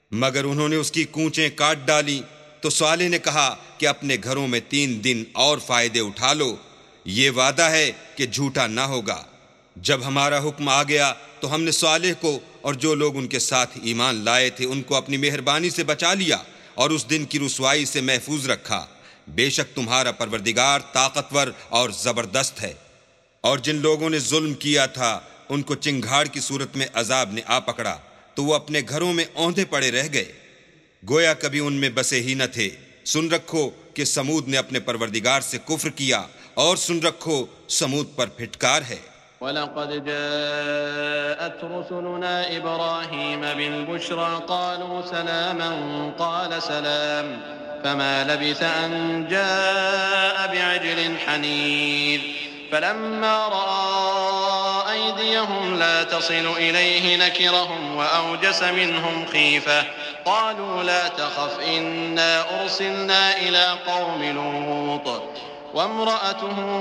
مگر انہوں نے اس کی کونچیں کاٹ ڈالی تو صالح نے کہا کہ اپنے گھروں میں 3 دن اور فائدے اٹھا لو، یہ وعدہ ہے کہ جھوٹا نہ ہوگا۔ جب ہمارا حکم آ گیا تو ہم نے صالح کو اور جو لوگ ان کے ساتھ ایمان لائے تھے ان کو اپنی مہربانی سے بچا لیا اور اس دن کی رسوائی سے محفوظ رکھا۔ بے شک تمہارا پروردگار طاقتور اور زبردست ہے۔ اور جن لوگوں نے ظلم کیا تھا ان کو چنگھاڑ کی صورت میں عذاب نے آ پکڑا تو وہ اپنے گھروں میں اوندھے پڑے رہ گئے، گویا کبھی ان میں بسے ہی نہ تھے۔ سن رکھو کہ سمود نے اپنے پروردگار سے کفر کیا، اور سن رکھو سمود پر پھٹکار ہے۔ وَلَقَدْ جَاءَتْ رُسُلُنَا إِبْرَاهِيمَ بِالْبُشْرَى قَالُوا سَلَامًا قَالَ سَلَامٌ فَمَا لَبِثَ أَن جَاءَ بِعِجْلٍ حَنِيذٍ فَلَمَّا رَأَىٰ أَيْدِيَهُمْ لَا تَصِلُ إِلَيْهِ نَكِرَهُمْ وَأَوْجَسَ مِنْهُمْ خِيفَةً قَالُوا لَا تَخَفْ إِنَّا أُرْسِلْنَا إِلَىٰ قَوْمِ لُوطٍ وامرأته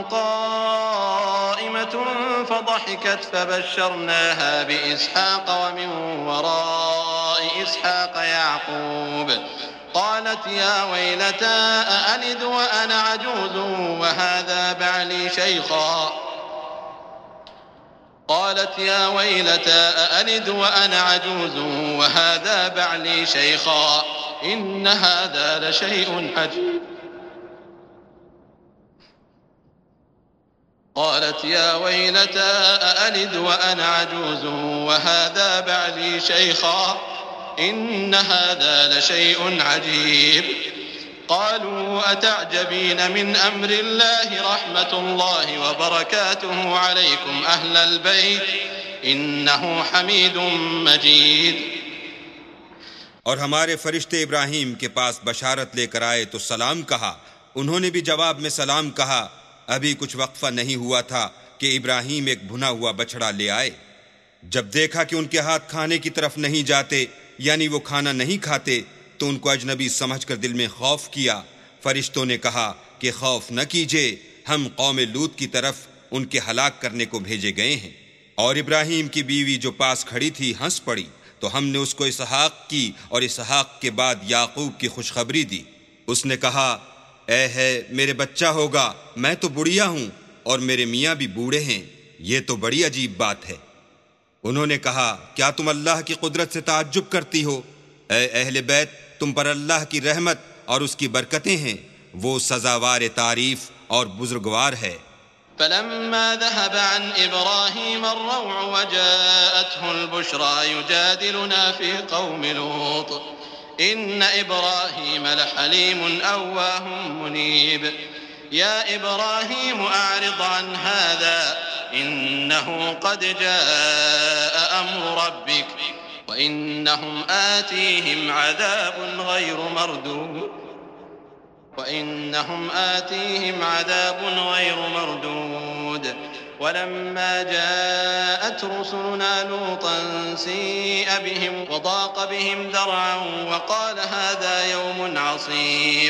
قائمة فضحكت فبشرناها بإسحاق ومن وراء إسحاق يعقوب قالت يا ويلتى أألد وأنا عجوز وهذا بعلي شيخا قالت يا ويلتى أألد وأنا عجوز وهذا بعلي شيخا إن هذا لشيء عجيب قالت يا ويلتى أألد وأنا عجوز وهذا بعلي شيخا إن هذا لشيء عجيب قالوا أتعجبين من أمر الله رحمة الله وبركاته عليكم أهل البيت إنه حميد مجيد۔ اور ہمارے فرشتے ابراہیم کے پاس بشارت لے کر آئے تو سلام کہا، انہوں نے بھی جواب میں سلام کہا۔ ابھی کچھ وقفہ نہیں ہوا تھا کہ ابراہیم ایک بھنا ہوا بچڑا لے آئے۔ جب دیکھا کہ ان کے ہاتھ کھانے کی طرف نہیں جاتے، یعنی وہ کھانا نہیں کھاتے، تو ان کو اجنبی سمجھ کر دل میں خوف کیا۔ فرشتوں نے کہا کہ خوف نہ کیجیے، ہم قوم لوط کی طرف ان کے ہلاک کرنے کو بھیجے گئے ہیں۔ اور ابراہیم کی بیوی جو پاس کھڑی تھی ہنس پڑی، تو ہم نے اس کو اسحاق کی اور اسحاق کے بعد یعقوب کی خوشخبری دی۔ اس نے کہا اے ہے میرے بچہ ہوگا، میں تو بڑھیا ہوں اور میرے میاں بھی بوڑھے ہیں، یہ تو بڑی عجیب بات ہے۔ انہوں نے کہا کیا تم اللہ کی قدرت سے تعجب کرتی ہو؟ اے اہل بیت، تم پر اللہ کی رحمت اور اس کی برکتیں ہیں، وہ سزاوار تعریف اور بزرگوار ہے۔ فلما ذهب عن إبراهيم الروع وجاءته البشرى يجادلنا في قوم لوط إن إبراهيم لحليم أواه منيب يا إبراهيم أعرض عن هذا إنه قد جاء أمر ربك وإنهم آتيهم عذاب غير مردود ولما جاءت رسلنا لوطا سيء بهم وضاق بهم ذرعا وقال هذا يوم عصيب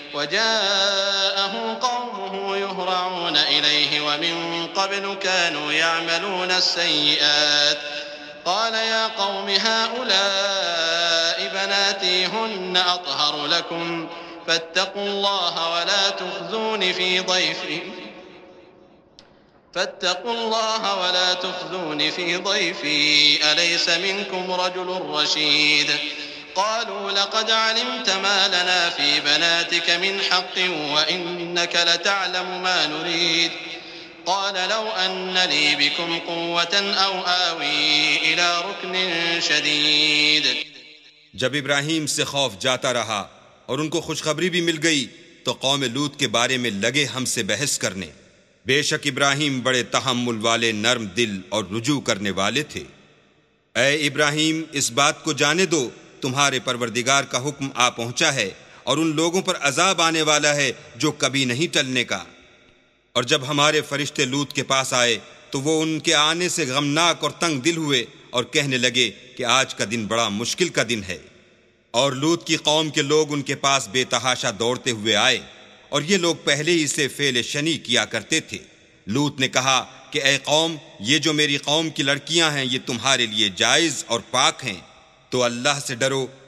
وجاءه قومه يهرعون إليه ومن قبل كانوا يعملون السيئات قال يا قوم هؤلاء بناتي هن أطهر لكم فاتقوا الله ولا تخزون في ضيفي أليس منكم رجل رشيد قالوا لقد علمت ما لنا في بناتك من حق وإنك لتعلم ما نريد قال لو أن لي بكم قوة أو آوي إلى ركن شديد۔ جب ابراہیم سے خوف جاتا رہا اور ان کو خوشخبری بھی مل گئی تو قوم لوط کے بارے میں لگے ہم سے بحث کرنے۔ بے شک ابراہیم بڑے تحمل والے، نرم دل اور رجوع کرنے والے تھے۔ اے ابراہیم، اس بات کو جانے دو تمہارے پروردگار کا حکم آ پہنچا ہے اور ان لوگوں پر عذاب آنے والا ہے جو کبھی نہیں ٹلنے کا۔ اور جب ہمارے فرشتے لوط کے پاس آئے تو وہ ان کے آنے سے غمناک اور تنگ دل ہوئے اور کہنے لگے کہ آج کا دن بڑا مشکل کا دن ہے۔ اور لوط کی قوم کے لوگ ان کے پاس بے تحاشا دوڑتے ہوئے آئے، اور یہ لوگ پہلے ہی سے فعل شنی کیا کرتے تھے۔ لوط نے کہا کہ اے قوم، یہ جو میری قوم کی لڑکیاں ہیں یہ تمہارے لیے جائز اور پاک ہیں، تو اللہ سے ڈرو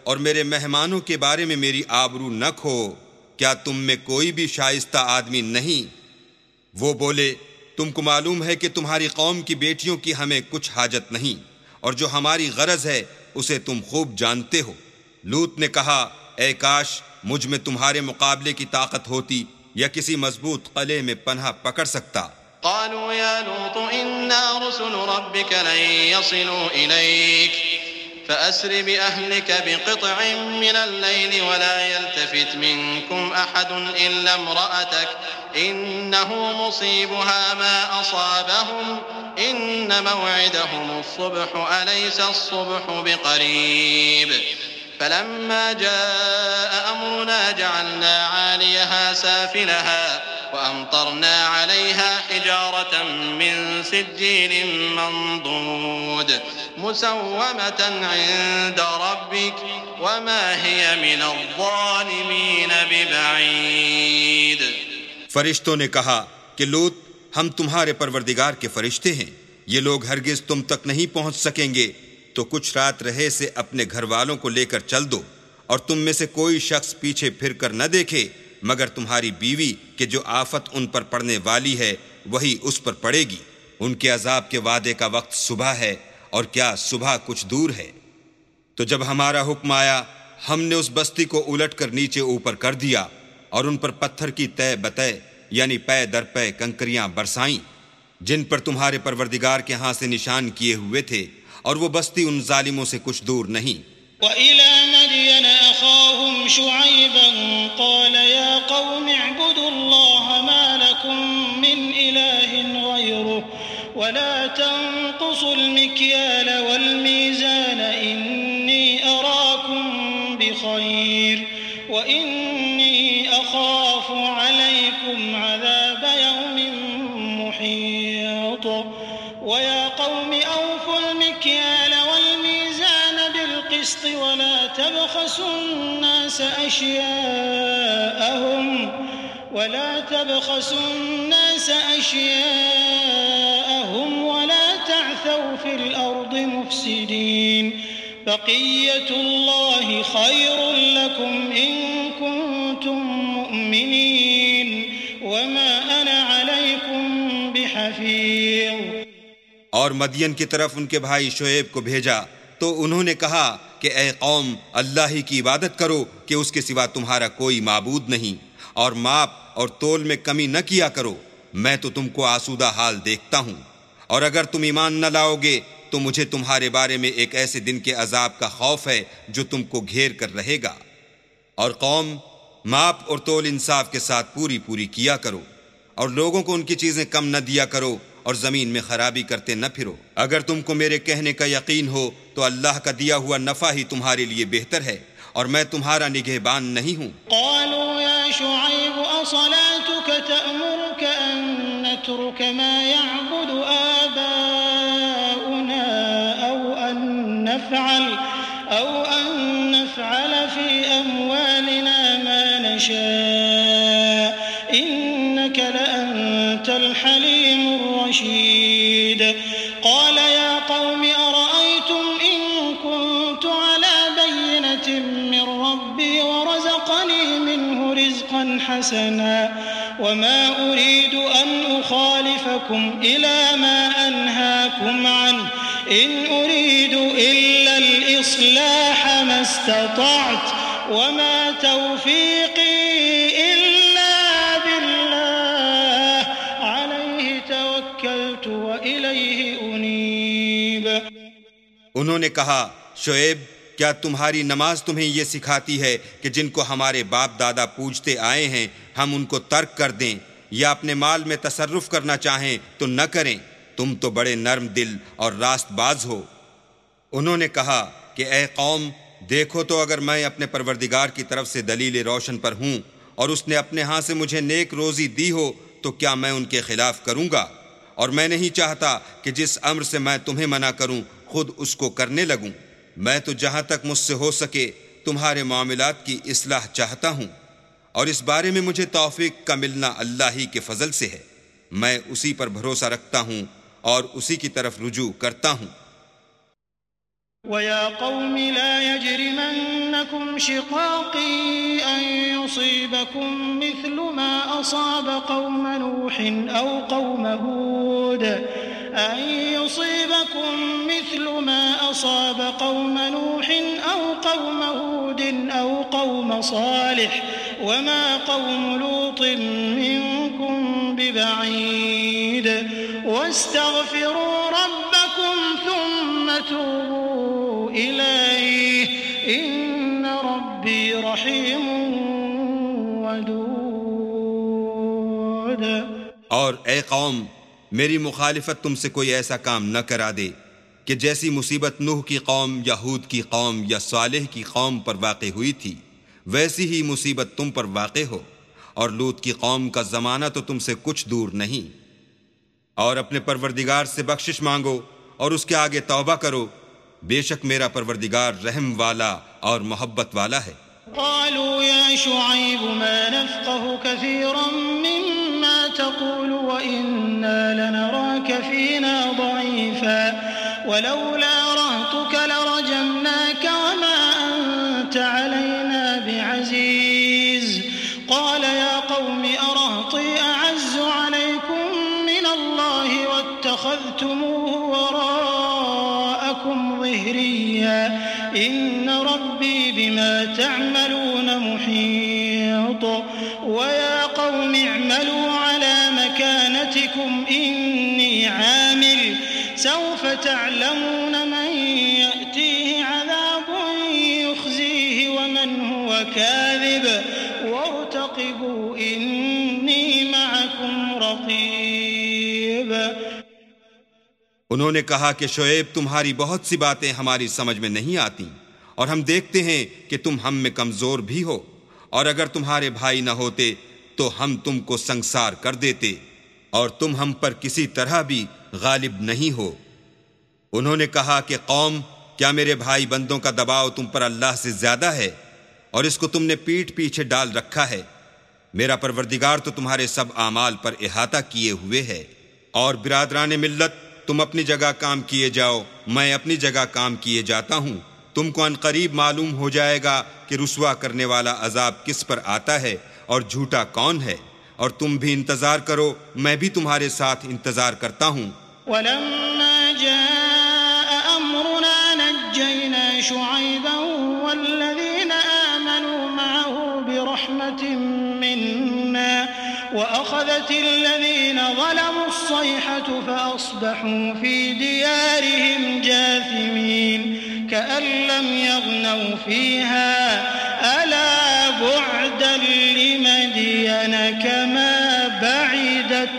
اور میرے مہمانوں کے بارے میں میری آبرو نہ کھو، کیا تم میں کوئی بھی شائستہ آدمی نہیں؟ وہ بولے، تم کو معلوم ہے کہ تمہاری قوم کی بیٹیوں کی ہمیں کچھ حاجت نہیں، اور جو ہماری غرض ہے اسے تم خوب جانتے ہو۔ لوط نے کہا، اے کاش مجھ میں تمہارے مقابلے کی طاقت ہوتی یا کسی مضبوط قلعے میں پناہ پکڑ سکتا۔ قالوا يا لوط إنا رسل ربك لن يصلوا إليك فأسر بأهلك بقطع من الليل ولا يلتفت منكم أحد إلا امرأتك إنه مصيبها ما أصابهم إن موعدهم الصبح أليس الصبح بقريب فلما جاء أمرنا جعلنا عاليها سافلها وأمطرنا عليها حجارة من سجيل منضود مسومة عند ربك وما هي من الظالمين ببعيد۔ فرشتوں نے کہا کہ لوط، ہم تمہارے پروردگار کے فرشتے ہیں، یہ لوگ ہرگز تم تک نہیں پہنچ سکیں گے، تو کچھ رات رہے سے اپنے گھر والوں کو لے کر چل دو، اور تم میں سے کوئی شخص پیچھے پھر کر نہ دیکھے مگر تمہاری بیوی کہ جو آفت ان پر پڑنے والی ہے وہی اس پر پڑے گی۔ ان کے عذاب کے وعدے کا وقت صبح ہے، اور کیا صبح کچھ دور ہے؟ تو جب ہمارا حکم آیا ہم نے اس بستی کو الٹ کر نیچے اوپر کر دیا، اور ان پر پتھر کی تہ بتہ یعنی پے در پے کنکریاں برسائیں جن پر تمہارے پروردگار کے ہاں سے نشان کیے ہوئے تھے، اور وہ بستی ان ظالموں سے کچھ دور نہیں۔ وَإِلَى مَدْيَنَ أَخَاهُمْ شُعَيْبًا قَالَ يَا قَوْمِ اعْبُدُوا اللَّهَ مَا لَكُمْ مِنْ إِلَٰهٍ غَيْرُهُ وَلَا تَنقُصُوا الْمِكْيَالَ وَالْمِيزَانَ إِنِّي أَرَاكُمْ بِخَيْرٍ وَإِنِّي أَخَافُ عَلَيْكُمْ عَذَابَ يَوْمٍ مُحِيطٍ وَيَا قَوْمِ أَوْفُوا الْمِكْيَالَ ولا تبخسوا الناس أشياءهم ولا تعثوا في الأرض مفسدين بقية الله خير لكم إن كنتم مؤمنين وما أنا عليكم بحفيظ۔ اور مدین کی طرف ان کے بھائی شعیب کو بھیجا تو انہوں نے کہا کہ اے قوم، اللہ ہی کی عبادت کرو کہ اس کے سوا تمہارا کوئی معبود نہیں، اور ماپ اور تول میں کمی نہ کیا کرو، میں تو تم کو آسودہ حال دیکھتا ہوں، اور اگر تم ایمان نہ لاؤ گے تو مجھے تمہارے بارے میں ایک ایسے دن کے عذاب کا خوف ہے جو تم کو گھیر کر رہے گا۔ اور قوم، ماپ اور تول انصاف کے ساتھ پوری کیا کرو، اور لوگوں کو ان کی چیزیں کم نہ دیا کرو، اور زمین میں خرابی کرتے نہ پھرو۔ اگر تم کو میرے کہنے کا یقین ہو تو اللہ کا دیا ہوا نفع ہی تمہارے لیے بہتر ہے، اور میں تمہارا نگہبان نہیں ہوں۔ قالوا يا شعيب أصلاتك تأمرك أن نترك ما يعبد آباؤنا أو أن نفعل في أموالنا ما نشاء إنك لأنت الحليم الرشيد۔ قال يا قوم أرأيتم إن كنت على بينة من ربي ورزقني منه رزقا حسنا وما أريد أن أخالفكم إلى ما أنهاكم عنه إن أريد إلا الإصلاح ما استطعت وما توفيقي إلا بالله عليه توكلت وإليه أنيب۔ انہوں نے کہا، شعیب، کیا تمہاری نماز تمہیں یہ سکھاتی ہے کہ جن کو ہمارے باپ دادا پوجتے آئے ہیں ہم ان کو ترک کر دیں، یا اپنے مال میں تصرف کرنا چاہیں تو نہ کریں؟ تم تو بڑے نرم دل اور راست باز ہو۔ انہوں نے کہا کہ اے قوم، دیکھو تو اگر میں اپنے پروردگار کی طرف سے دلیل روشن پر ہوں اور اس نے اپنے ہاں سے مجھے نیک روزی دی ہو تو کیا میں ان کے خلاف کروں گا؟ اور میں نہیں چاہتا کہ جس امر سے میں تمہیں منع کروں خود اس کو کرنے لگوں۔ میں تو جہاں تک مجھ سے ہو سکے تمہارے معاملات کی اصلاح چاہتا ہوں، اور اس بارے میں مجھے توفیق کا ملنا اللہ ہی کے فضل سے ہے۔ میں اسی پر بھروسہ رکھتا ہوں اور اسی کی طرف رجوع کرتا ہوں۔ وَيَا قَوْمِ لَا يَجْرِمَنَّكُمْ شِقَاقِي أَن يُصِيبَكُم مِّثْلُ مَا أَصَابَ قَوْمَ نُوحٍ أَوْ قَوْمَ هُودٍ أَوْ قَوْمَ صَالِحٍ وَمَا قَوْمُ لُوطٍ مِّنكُم بِبَعِيدٍ وَاسْتَغْفِرُوا رَبَّكُمْ ثُمَّ تُوبُوا إِلَيْهِ إِنَّ رَبِّي رَحِيمٌ وَدُودٌ۔ اور اے قوم، میری مخالفت تم سے کوئی ایسا کام نہ کرا دے کہ جیسی مصیبت نوح کی قوم یا ہود کی قوم یا صالح کی قوم پر واقع ہوئی تھی ویسی ہی مصیبت تم پر واقع ہو، اور لوط کی قوم کا زمانہ تو تم سے کچھ دور نہیں۔ اور اپنے پروردگار سے بخشش مانگو اور اس کے آگے توبہ کرو، بے شک میرا پروردگار رحم والا اور محبت والا ہے۔ قالوا يا شعيب ما نفقه كثيرا مما تقول وإنا لنراك فينا ضعيفا ولولا رهطك لرجمناك وما أنت علينا بعزيز قال يا قوم أرهطي أعز عليكم من الله واتخذتموه وراءكم ظهريا إن ربي بما تعملون محيط ويا قوم اعملوا على مكانتكم إني عامل سوف تعلمون من يأتيه عذاب يخزيه ومن هو كاذب وارتقبوا إني معكم رقيب۔ انہوں نے کہا کہ شعیب، تمہاری بہت سی باتیں ہماری سمجھ میں نہیں آتی، اور ہم دیکھتے ہیں کہ تم ہم میں کمزور بھی ہو، اور اگر تمہارے بھائی نہ ہوتے تو ہم تم کو سنگسار کر دیتے، اور تم ہم پر کسی طرح بھی غالب نہیں ہو۔ انہوں نے کہا کہ قوم، کیا میرے بھائی بندوں کا دباؤ تم پر اللہ سے زیادہ ہے، اور اس کو تم نے پیٹھ پیچھے ڈال رکھا ہے؟ میرا پروردگار تو تمہارے سب اعمال پر احاطہ کیے ہوئے ہے۔ اور برادران ملت، تم اپنی جگہ کام کیے جاؤ، میں اپنی جگہ کام کیے جاتا ہوں۔ تم کو ان قریب معلوم ہو جائے گا کہ رسوا کرنے والا عذاب کس پر آتا ہے اور جھوٹا کون ہے، اور تم بھی انتظار کرو، میں بھی تمہارے ساتھ انتظار کرتا ہوں۔ وَلَمَّا جَاءَ أَمْرُنَا نَجَّيْنَا شُعَيْبًا وَالَّذِينَ آمَنُوا مَعَهُ بِرَحْمَةٍ مِّنَّا وَأَخَذَتِ الَّذِينَ ظَلَمُوا الصَّيْحَةُ فَأَصْبَحُوا فِي دِيَارِهِمْ جَاثِمِينَ كَأَن لَّمْ يَغْنَوْا فِيهَا أَلَا بُعْدًا لِّمَدْيَنَ كَمَا بَعِدَتْ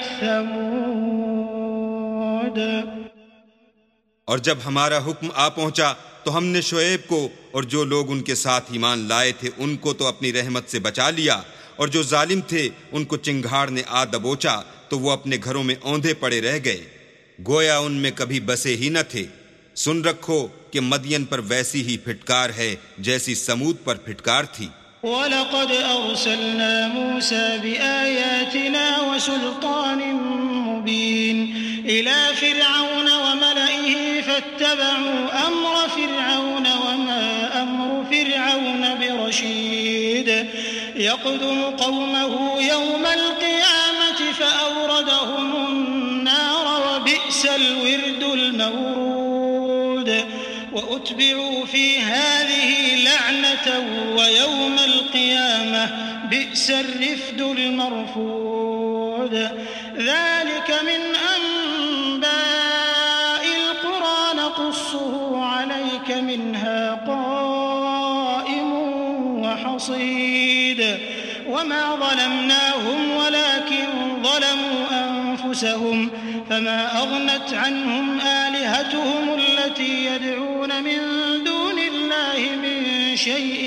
ثَمُودُ۔ اور جب ہمارا حکم آ پہنچا تو ہم نے شعیب کو اور جو لوگ ان کے ساتھ ایمان لائے تھے ان کو تو اپنی رحمت سے بچا لیا، اور جو ظالم تھے ان کو چنگھاڑ نے آ دبوچا تو وہ اپنے گھروں میں اوندھے پڑے رہ گئے، گویا ان میں کبھی بسے ہی نہ تھے۔ سن رکھو کہ مدین پر ویسی ہی پھٹکار ہے جیسی سمود پر پھٹکار تھی۔ وَلَقَدْ أَرْسَلْنَا مُوسَى بِآيَاتِنَا وَسُلْطَانٍ مُّبِينٍ إِلَى فِرْعَوْنَ وَمَلَئِهِ فَاتَّبَعُوا أَمْرَ فِرْعَوْنَ وَمَا أَمْرُ فِرْعَوْنَ بِرَشِيدٍ يَقْدُمُ قَوْمَهُ يَوْمَ الْقِيَامَةِ فَأَوْرَدَهُمُ النَّارَ وَبِئْسَ الْوِرْدُ الْمَوْرُودُ وَأُتْبِعُوا فِي هَذِهِ لَعْنَةً وَيَوْمَ الْقِيَامَةِ بِئْسَ الرِّفْدُ الْمَرْفُودُ۔ ذَلِكَ مِنْ أَنبَاءِ الْقُرَىٰ نَقُصُّهُ عَلَيْكَ مِنْهَا قَائِمٌ وَحَصِيدٌ وَمَا ظَلَمْنَاهُمْ وَلَكِنْ ظَلَمُوا أَنفُسَهُمْ فَمَا أَغْنَتْ عَنْهُمْ آلِهَتُهُمُ الَّتِي يَدْعُونَ مِن دُونِ اللَّهِ مِن شَيْءٍ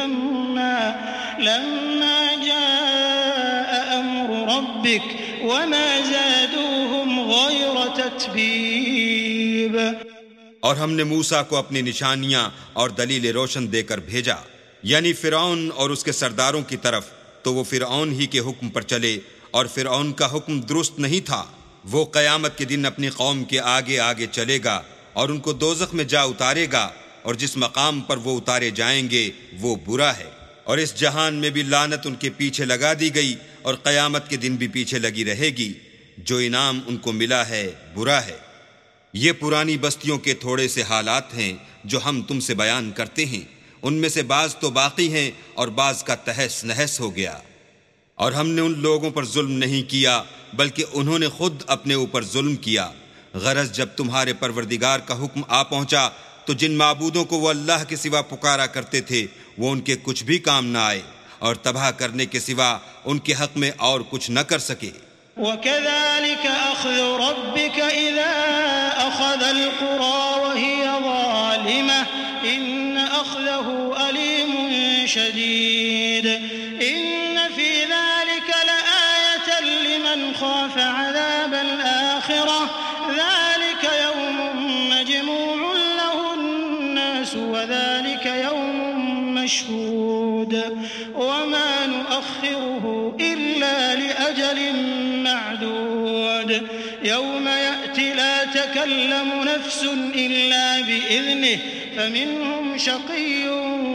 لَمَّا جَاءَ أَمْرُ رَبِّكَ وَمَا زَادُوهُمْ غَيْرَ تَتْبِيبٍ۔ اور ہم نے موسیٰ کو اپنی نشانیاں اور دلیل روشن دے کر بھیجا، یعنی فرعون اور اس کے سرداروں کی طرف، تو وہ فرعون ہی کے حکم پر چلے، اور فرعون کا حکم درست نہیں تھا۔ وہ قیامت کے دن اپنی قوم کے آگے آگے چلے گا اور ان کو دوزخ میں جا اتارے گا، اور جس مقام پر وہ اتارے جائیں گے وہ برا ہے۔ اور اس جہان میں بھی لعنت ان کے پیچھے لگا دی گئی، اور قیامت کے دن بھی پیچھے لگی رہے گی۔ جو انعام ان کو ملا ہے برا ہے۔ یہ پرانی بستیوں کے تھوڑے سے حالات ہیں جو ہم تم سے بیان کرتے ہیں، ان میں سے بعض تو باقی ہیں اور بعض کا تہس نہس ہو گیا۔ اور ہم نے ان لوگوں پر ظلم نہیں کیا بلکہ انہوں نے خود اپنے اوپر ظلم کیا۔ غرض جب تمہارے پروردگار کا حکم آ پہنچا تو جن معبودوں کو وہ اللہ کے سوا پکارا کرتے تھے وہ ان کے کچھ بھی کام نہ آئے، اور تباہ کرنے کے سوا ان کے حق میں اور کچھ نہ کر سکے۔ وَكَذَلِكَ أَخْذُ رَبِّكَ إِذَا أَخَذَ الْقُرَى وَهِيَ ظَالِمَةٌ إِنَّ أَخْذَهُ أَلِيمٌ شَدِيدٌ إِنَّ فِي ذَلِكَ لَآيَةً لِمَنْ خَافَ عَذَابَ الْآخِرَةِ ذَلِكَ يَوْمٌ مَّجْمُوعٌ لَّهُ النَّاسُ وَذَلِكَ يَوْمٌ مَّشْهُودٌ وَمَا نُؤَخِّرُهُ إِلَّا لِأَجَلٍ معدود يوم يأتي لا تكلم نفس إلا بإذنه فمنهم شقي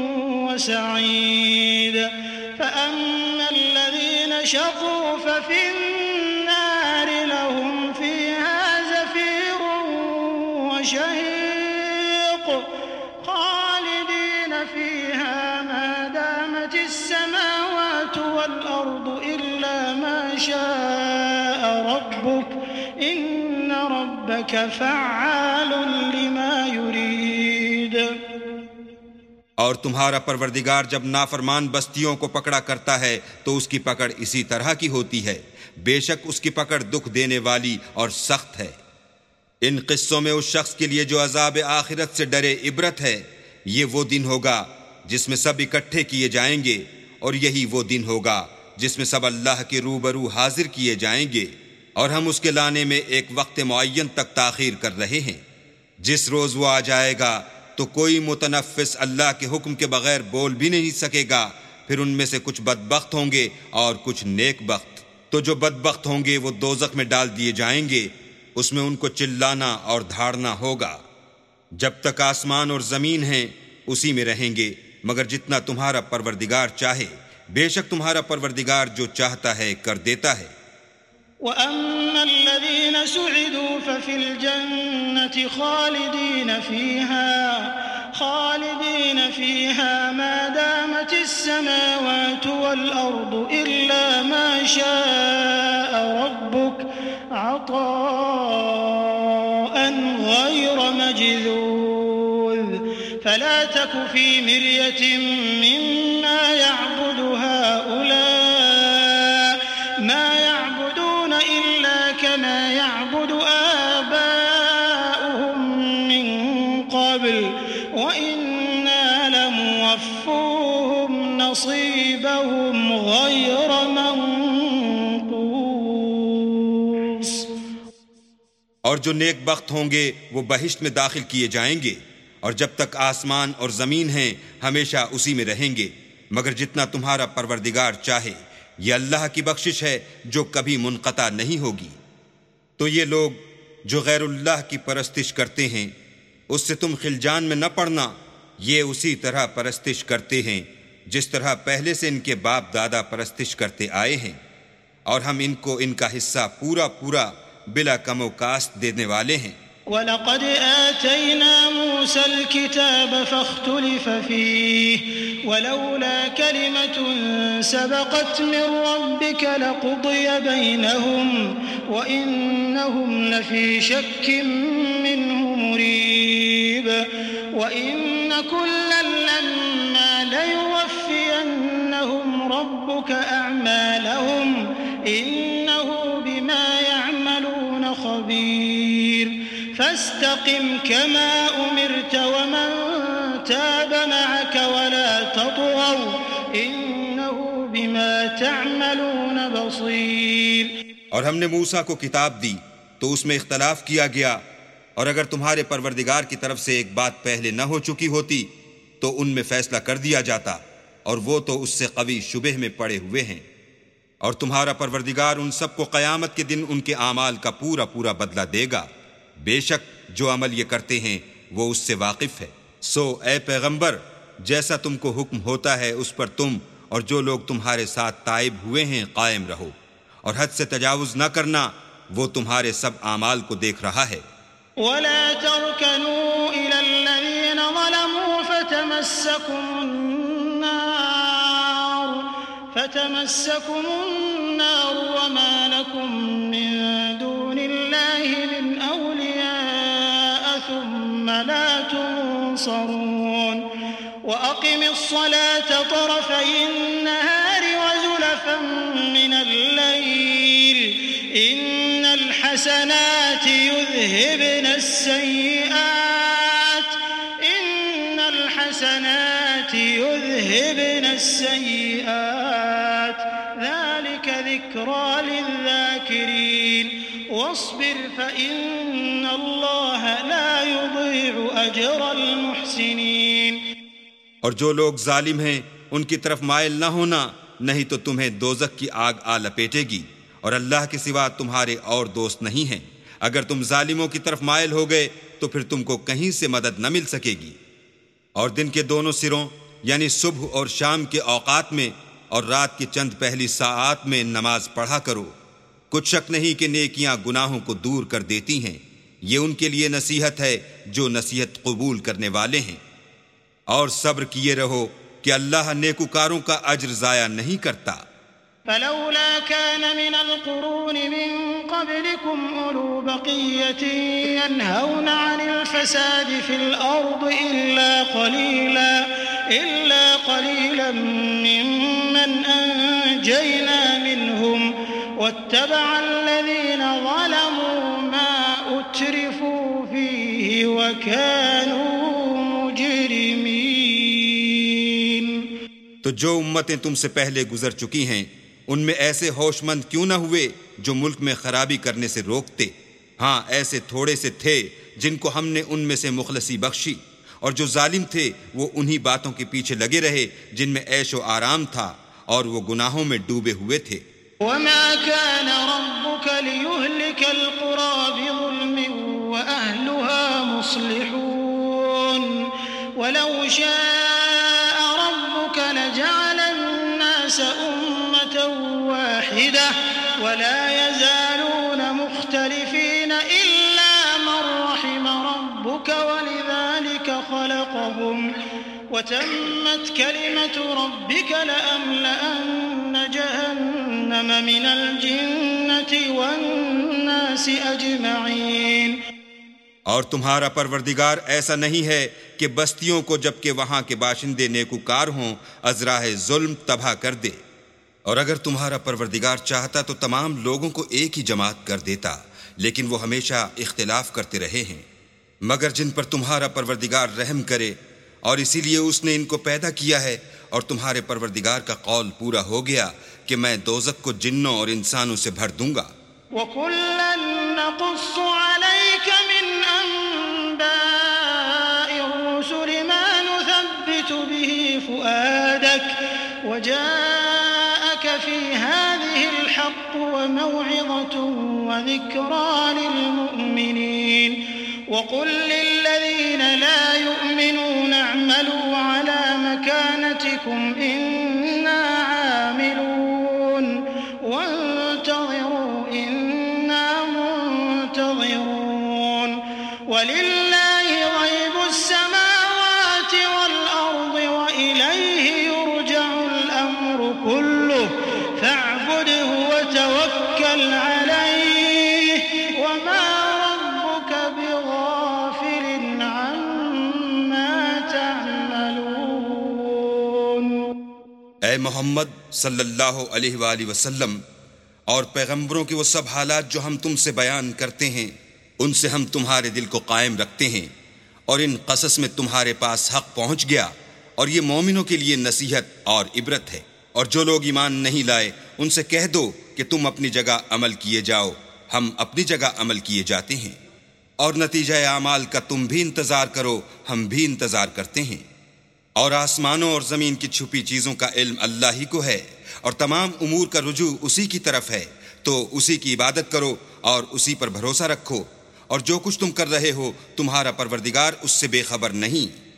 وسعيد فأما الذين شقوا ففي النار لهم فيها زفير وشهيق خالدين فيها ما دامت السماوات والأرض إلا ما شاء ربك إن ربك فعال لما يريد۔ اور تمہارا پروردگار جب نافرمان بستیوں کو پکڑا کرتا ہے تو اس کی پکڑ اسی طرح کی ہوتی ہے، بے شک اس کی پکڑ دکھ دینے والی اور سخت ہے۔ ان قصوں میں اس شخص کے لیے جو عذاب آخرت سے ڈرے عبرت ہے۔ یہ وہ دن ہوگا جس میں سب اکٹھے کیے جائیں گے، اور یہی وہ دن ہوگا جس میں سب اللہ کے روبرو حاضر کیے جائیں گے، اور ہم اس کے لانے میں ایک وقت معین تک تاخیر کر رہے ہیں۔ جس روز وہ آ جائے گا تو کوئی متنفس اللہ کے حکم کے بغیر بول بھی نہیں سکے گا۔ پھر ان میں سے کچھ بدبخت ہوں گے اور کچھ نیک بخت۔ تو جو بدبخت ہوں گے وہ دوزخ میں ڈال دیے جائیں گے، اس میں ان کو چلانا اور دھاڑنا ہوگا۔ جب تک آسمان اور زمین ہیں اسی میں رہیں گے مگر جتنا تمہارا پروردگار چاہے، بے شک تمہارا پروردگار جو چاہتا ہے کر دیتا ہے۔ وَأَمَّا الَّذِينَ سُعِدُوا فَفِي الْجَنَّةِ خَالِدِينَ فِيهَا مَا دَامَتِ السَّمَاوَاتُ وَالْأَرْضُ إِلَّا مَا شَاءَ رَبُّكَ عَطَاءً غَيْرَ مَجْذُوذٍ فَلَا تَكُ فِي مِرْيَةٍ مِّمَّا يَعْبُدُ هَؤُلَاءِ مَا يَعْبُدُونَ إِلَّا كَمَا يَعْبُدُ آبَاؤُهُم مِّن قَبْلُ وَإِنَّا لَمُوَفُّوهُمْ نَصِيبَهُمْ غَيْرَ مَنقُوصٍ۔ اور جو نیک بخت ہوں گے وہ بہشت میں داخل کیے جائیں گے، اور جب تک آسمان اور زمین ہیں ہمیشہ اسی میں رہیں گے مگر جتنا تمہارا پروردگار چاہے۔ یہ اللہ کی بخشش ہے جو کبھی منقطع نہیں ہوگی۔ تو یہ لوگ جو غیر اللہ کی پرستش کرتے ہیں اس سے تم خلجان میں نہ پڑنا، یہ اسی طرح پرستش کرتے ہیں جس طرح پہلے سے ان کے باپ دادا پرستش کرتے آئے ہیں، اور ہم ان کو ان کا حصہ پورا پورا بلا کم و کاست دینے والے ہیں۔ وَلَقَدْ آتَيْنَا مُوسَى الْكِتَابَ فَاخْتُلِفَ فِيهِ وَلَوْلَا كَلِمَةٌ سَبَقَتْ مِنْ رَبِّكَ لَقُضِيَ بَيْنَهُمْ وَإِنَّهُمْ لَفِي شَكٍّ مِّنْهُ مُرِيبٍ وَإِنَّ كُلًّا لَمَّا لَيُوَفِّيَنَّهُمْ رَبُّكَ أَعْمَالَهُمْ إِنَّهُ بِمَا يَعْمَلُونَ خَبِيرٌ فاستقم كما أمرت ومن تاب معك ولا تطغوا إنه بما تعملون بصير۔ اور ہم نے موسیٰ کو کتاب دی تو اس میں اختلاف کیا گیا، اور اگر تمہارے پروردگار کی طرف سے ایک بات پہلے نہ ہو چکی ہوتی تو ان میں فیصلہ کر دیا جاتا، اور وہ تو اس سے قوی شبہ میں پڑے ہوئے ہیں۔ اور تمہارا پروردگار ان سب کو قیامت کے دن ان کے اعمال کا پورا پورا بدلہ دے گا، بے شک جو عمل یہ کرتے ہیں وہ اس سے واقف ہے۔ سو اے پیغمبر، جیسا تم کو حکم ہوتا ہے اس پر تم اور جو لوگ تمہارے ساتھ تائب ہوئے ہیں قائم رہو، اور حد سے تجاوز نہ کرنا، وہ تمہارے سب اعمال کو دیکھ رہا ہے۔ ولا تركنوا إلى الذين ظلموا فتمسكم النار وما لكم من دون الله من أولياء ثم لا تنصرون وأقم الصلاة طرفي النهار وزلفا من الليل إن الحسنات يذهبن السيئات ذلك ذكرى للذاكرين واصبر فإن الله لا يضيع أجر المحسنين۔ اور جو لوگ ظالم ہیں ان کی طرف مائل نہ ہونا، نہیں تو تمہیں دوزخ کی آگ آ لپیٹے گی، اور اللہ کے سوا تمہارے اور دوست نہیں ہیں۔ اگر تم ظالموں کی طرف مائل ہو گئے تو پھر تم کو کہیں سے مدد نہ مل سکے گی۔ اور دن کے دونوں سروں یعنی صبح اور شام کے اوقات میں اور رات کی چند پہلی ساعات میں نماز پڑھا کرو، کچھ شک نہیں کہ نیکیاں گناہوں کو دور کر دیتی ہیں، یہ ان کے لیے نصیحت ہے جو نصیحت قبول کرنے والے ہیں۔ اور صبر کیے رہو کہ اللہ نیکوکاروں کا اجر ضائع نہیں کرتا۔ فلولا كان من القرون من قبلكم أولو بقية ينهون عن الفساد في الأرض إلا قليلا ممن أنجينا منهم واتبع الذين ظلموا ما أترفوا فيه وكانوا مجرمين۔ تو جو امتیں تم سے پہلے گزر چکی ہیں ان میں ایسے ہوش مند کیوں نہ ہوئے جو ملک میں خرابی کرنے سے روکتے؟ ہاں ایسے تھوڑے سے تھے جن کو ہم نے ان میں سے مخلصی بخشی، اور جو ظالم تھے وہ انہی باتوں کے پیچھے لگے رہے جن میں عیش و آرام تھا، اور وہ گناہوں میں ڈوبے ہوئے تھے۔ وما كان ربك ليهلك القرى بظلم وأهلها مصلحون ولو شاء ربك لجعل الناس أمة واحدة ولا يزالون مختلفين إلا من رحم ربك ولذلك خلقهم وتمت كلمة ربك لأملأن جهنم من الجنة والناس أجمعين۔ اور تمہارا پروردگار ایسا نہیں ہے کہ بستیوں کو جبکہ وہاں کے باشندے نیکوکار ہوں ازراہ ظلم تباہ کر دے، اور اگر تمہارا پروردگار چاہتا تو تمام لوگوں کو ایک ہی جماعت کر دیتا، لیکن وہ ہمیشہ اختلاف کرتے رہے ہیں۔ مگر جن پر تمہارا پروردگار رحم کرے، اور اسی لیے اس نے ان کو پیدا کیا ہے، اور تمہارے پروردگار کا قول پورا ہو گیا کہ میں دوزخ کو جنوں اور انسانوں سے بھر دوں گا۔ وَكُلًّا نَّقُصُّ عَلَيْكَ مِنْ أَنبَاءِ الرُّسُلِ مَا نُثَبِّتُ بِهِ فُؤَادَكَ وَجَاءَكَ فِي هَٰذِهِ الْحَقُّ وَمَوْعِظَةٌ وَذِكْرَىٰ لِلْمُؤْمِنِينَ وَقُل لِّلَّذِينَ لَا يُؤْمِنُونَ اعْمَلُوا عَلَىٰ مَكَانَتِكُمْ إِنَّا عَامِلُونَ وَانتَظِرُوا إِنَّا مُنتَظِرُونَ وَلِلَّهِ غَيْبُ السَّمَاوَاتِ وَالْأَرْضِ وَإِلَيْهِ يُرْجَعُ الْأَمْرُ كُلُّهُ فَاعْبُدْهُ وَتَوَكَّلْ عَلَيْهِ وَمَا رَبُّكَ بِغَافِلٍ عَمَّا تَعْمَلُونَ۔ اے محمد صلی اللہ علیہ وآلہ وسلم، اور پیغمبروں کے وہ سب حالات جو ہم تم سے بیان کرتے ہیں ان سے ہم تمہارے دل کو قائم رکھتے ہیں، اور ان قصص میں تمہارے پاس حق پہنچ گیا، اور یہ مومنوں کے لیے نصیحت اور عبرت ہے۔ اور جو لوگ ایمان نہیں لائے ان سے کہہ دو کہ تم اپنی جگہ عمل کیے جاؤ، ہم اپنی جگہ عمل کیے جاتے ہیں، اور نتیجہ اعمال کا تم بھی انتظار کرو، ہم بھی انتظار کرتے ہیں۔ اور آسمانوں اور زمین کی چھپی چیزوں کا علم اللہ ہی کو ہے، اور تمام امور کا رجوع اسی کی طرف ہے، تو اسی کی عبادت کرو اور اسی پر بھروسہ رکھو، اور جو کچھ تم کر رہے ہو تمہارا پروردگار اس سے بے خبر نہیں۔